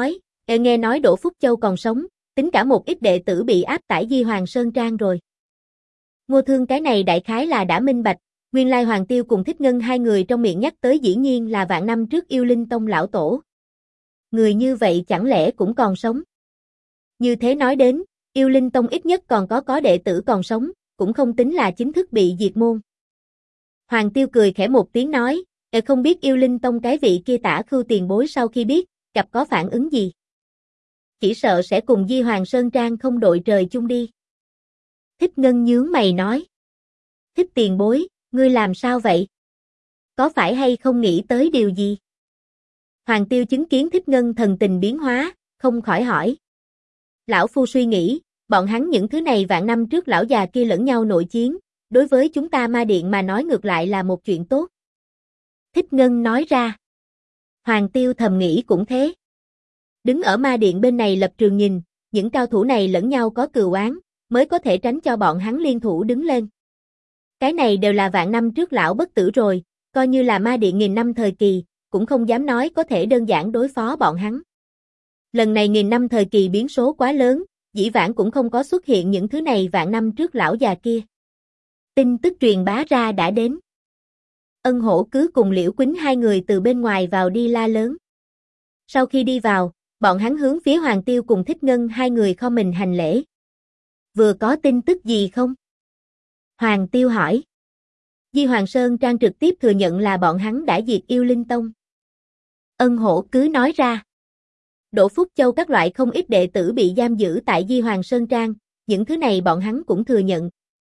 Nghe nói Đỗ Phúc Châu còn sống, tính cả một ít đệ tử bị áp tải Di Hoàng Sơn Trang rồi. Ngô Thương cái này đại khái là đã minh bạch, nguyên lai Hoàng Tiêu cùng Thích Ngân hai người trong miệng nhắc tới dĩ nhiên là vạn năm trước Yêu Linh Tông lão tổ. Người như vậy chẳng lẽ cũng còn sống? Như thế nói đến, Yêu Linh Tông ít nhất còn có đệ tử còn sống, cũng không tính là chính thức bị diệt môn. Hoàng Tiêu cười khẽ một tiếng nói, không biết Yêu Linh Tông cái vị kia Tả Khưu tiền bối sau khi biết, gặp có phản ứng gì? Chỉ sợ sẽ cùng Di Hoàng Sơn Trang không đội trời chung đi. Thích Ngân nhướng mày nói. Thích tiền bối, ngươi làm sao vậy? Có phải hay không nghĩ tới điều gì? Hoàng Tiêu chứng kiến Thích Ngân thần tình biến hóa, không khỏi hỏi. Lão phu suy nghĩ, bọn hắn những thứ này vạn năm trước lão già kia lẫn nhau nội chiến, đối với chúng ta ma điện mà nói ngược lại là một chuyện tốt. Thích Ngân nói ra. Hoàng Tiêu thầm nghĩ cũng thế. Đứng ở ma điện bên này lập trường nhìn, những cao thủ này lẫn nhau có cừu oán, mới có thể tránh cho bọn hắn liên thủ đứng lên. Cái này đều là vạn năm trước lão bất tử rồi, coi như là ma điện nghìn năm thời kỳ, cũng không dám nói có thể đơn giản đối phó bọn hắn. Lần này nghìn năm thời kỳ biến số quá lớn, dĩ vãng cũng không có xuất hiện những thứ này vạn năm trước lão già kia. Tin tức truyền bá ra đã đến. Ân Hổ cứ cùng Liễu Quýnh hai người từ bên ngoài vào đi la lớn. Sau khi đi vào, bọn hắn hướng phía Hoàng Tiêu cùng Thích Ngân hai người khom mình hành lễ. Vừa có tin tức gì không? Hoàng Tiêu hỏi. Di Hoàng Sơn Trang trực tiếp thừa nhận là bọn hắn đã diệt Yêu Linh Tông. Ân Hổ cứ nói ra. Đỗ Phúc Châu các loại không ít đệ tử bị giam giữ tại Di Hoàng Sơn Trang, những thứ này bọn hắn cũng thừa nhận.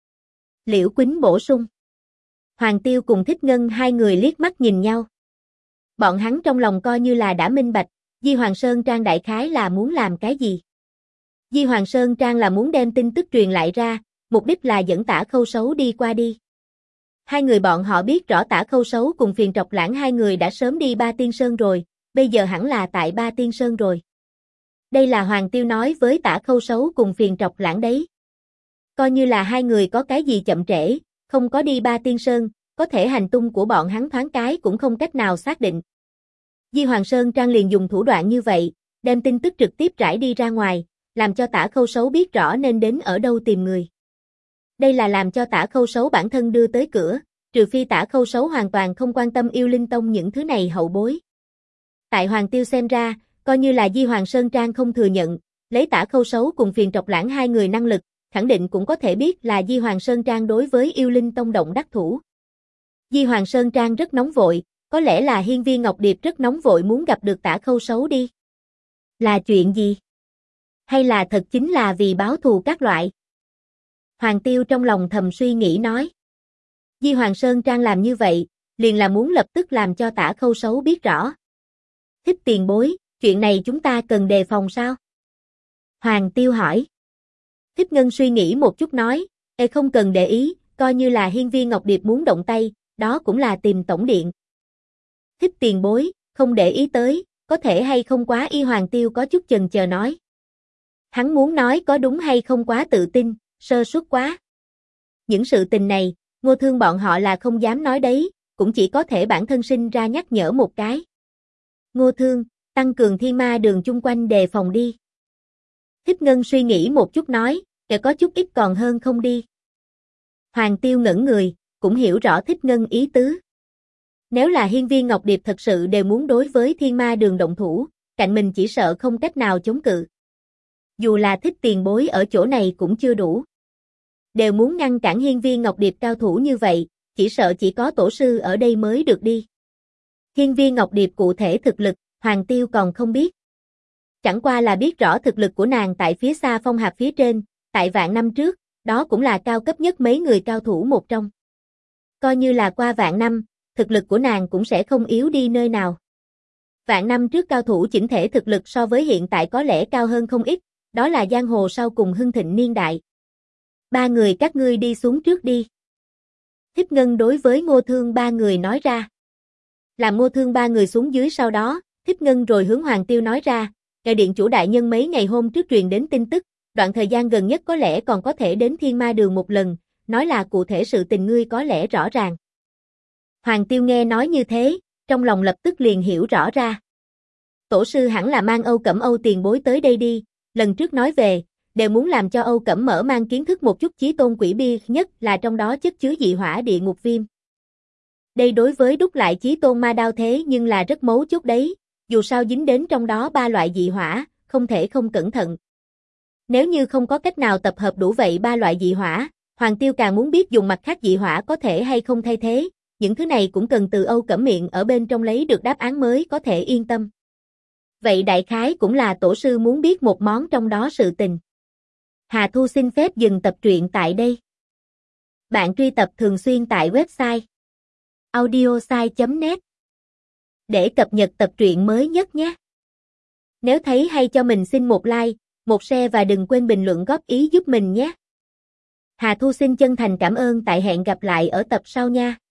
Liễu Quýnh bổ sung. Hoàng Tiêu cùng Thích Ngân hai người liếc mắt nhìn nhau. Bọn hắn trong lòng coi như là đã minh bạch, Di Hoàng Sơn Trang đại khái là muốn làm cái gì. Di Hoàng Sơn Trang là muốn đem tin tức truyền lại ra, mục đích là dẫn Tả Khâu Sấu đi qua đi. Hai người bọn họ biết rõ Tả Khâu Sấu cùng Phiền Trọc Lãng hai người đã sớm đi Ba Tiên Sơn rồi, bây giờ hẳn là tại Ba Tiên Sơn rồi. Đây là Hoàng Tiêu nói với Tả Khâu Sấu cùng Phiền Trọc Lãng đấy. Coi như là hai người có cái gì chậm trễ, không có đi Ba Tiên Sơn, có thể hành tung của bọn hắn thoáng cái cũng không cách nào xác định. Di Hoàng Sơn Trang liền dùng thủ đoạn như vậy, đem tin tức trực tiếp rải đi ra ngoài, làm cho Tả Khâu Sấu biết rõ nên đến ở đâu tìm người. Đây là làm cho Tả Khâu Sấu bản thân đưa tới cửa, trừ phi Tả Khâu Sấu hoàn toàn không quan tâm Yêu Linh Tông những thứ này hậu bối. Tại Hoàng Tiêu xem ra, coi như là Di Hoàng Sơn Trang không thừa nhận, lấy Tả Khâu Sấu cùng Phiền Trọc Lãng hai người năng lực, khẳng định cũng có thể biết là Di Hoàng Sơn Trang đối với Yêu Linh Tông động đắc thủ. Di Hoàng Sơn Trang rất nóng vội, có lẽ là Hiên Viên Ngọc Điệp rất nóng vội muốn gặp được Tả Khâu Sấu đi. Là chuyện gì? Hay là thật chính là vì báo thù các loại? Hoàng Tiêu trong lòng thầm suy nghĩ nói. Di Hoàng Sơn Trang làm như vậy, liền là muốn lập tức làm cho Tả Khâu Sấu biết rõ. Thích tiền bối, chuyện này chúng ta cần đề phòng sao? Hoàng Tiêu hỏi. Thích Ngân suy nghĩ một chút nói, không cần để ý, coi như là Hiên Viên Ngọc Điệp muốn động tay, đó cũng là tìm tổng điện. Thích tiền bối, không để ý tới, có thể hay không quá y Hoàng Tiêu có chút chần chờ nói. Hắn muốn nói có đúng hay không quá tự tin, sơ suất quá. Những sự tình này, Ngô Thương bọn họ là không dám nói đấy, cũng chỉ có thể bản thân sinh ra nhắc nhở một cái. Ngô Thương, tăng cường thiên ma đường chung quanh đề phòng đi. Thích Ngân suy nghĩ một chút nói, có chút ít còn hơn không đi. Hoàng Tiêu ngẩn người, cũng hiểu rõ Thích Ngân ý tứ. Nếu là Hiên Viên Ngọc Điệp thật sự đều muốn đối với thiên ma đường động thủ, cạnh mình chỉ sợ không cách nào chống cự. Dù là Thích tiền bối ở chỗ này cũng chưa đủ. Đều muốn ngăn cản Hiên Viên Ngọc Điệp cao thủ như vậy, chỉ sợ chỉ có tổ sư ở đây mới được đi. Hiên Viên Ngọc Điệp cụ thể thực lực, Hoàng Tiêu còn không biết. Chẳng qua là biết rõ thực lực của nàng tại phía xa phong hạp phía trên, tại vạn năm trước, đó cũng là cao cấp nhất mấy người cao thủ một trong. Coi như là qua vạn năm, thực lực của nàng cũng sẽ không yếu đi nơi nào. Vạn năm trước cao thủ chỉnh thể thực lực so với hiện tại có lẽ cao hơn không ít, đó là giang hồ sau cùng hưng thịnh niên đại. Ba người các ngươi đi xuống trước đi. Thích Ngân đối với Ngô Thương ba người nói ra. Làm Ngô Thương ba người xuống dưới sau đó, Thích Ngân rồi hướng Hoàng Tiêu nói ra, điện chủ đại nhân mấy ngày hôm trước truyền đến tin tức, đoạn thời gian gần nhất có lẽ còn có thể đến Thiên Ma Đường một lần, nói là cụ thể sự tình ngươi có lẽ rõ ràng. Hoàng Tiêu nghe nói như thế, trong lòng lập tức liền hiểu rõ ra. Tổ sư hẳn là mang Âu Cẩm Âu tiền bối tới đây đi, lần trước nói về, đều muốn làm cho Âu Cẩm mở mang kiến thức một chút chí tôn quỷ bia, nhất là trong đó chất chứa dị hỏa địa ngục viêm. Đây đối với đúc lại chí tôn ma đao thế nhưng là rất mấu chốt đấy, dù sao dính đến trong đó 3 loại dị hỏa, không thể không cẩn thận. Nếu như không có cách nào tập hợp đủ vậy 3 loại dị hỏa, Hoàng Tiêu càng muốn biết dùng mặt khác dị hỏa có thể hay không thay thế, những thứ này cũng cần từ Âu Cẩm miệng ở bên trong lấy được đáp án mới có thể yên tâm. Vậy đại khái cũng là tổ sư muốn biết một món trong đó sự tình. Hà Thu xin phép dừng tập truyện tại đây. Bạn truy tập thường xuyên tại website audiosai.net để cập nhật tập truyện mới nhất nhé. Nếu thấy hay cho mình xin một like, một share và đừng quên bình luận góp ý giúp mình nhé. Hà Thu xin chân thành cảm ơn, tại hẹn gặp lại ở tập sau nha.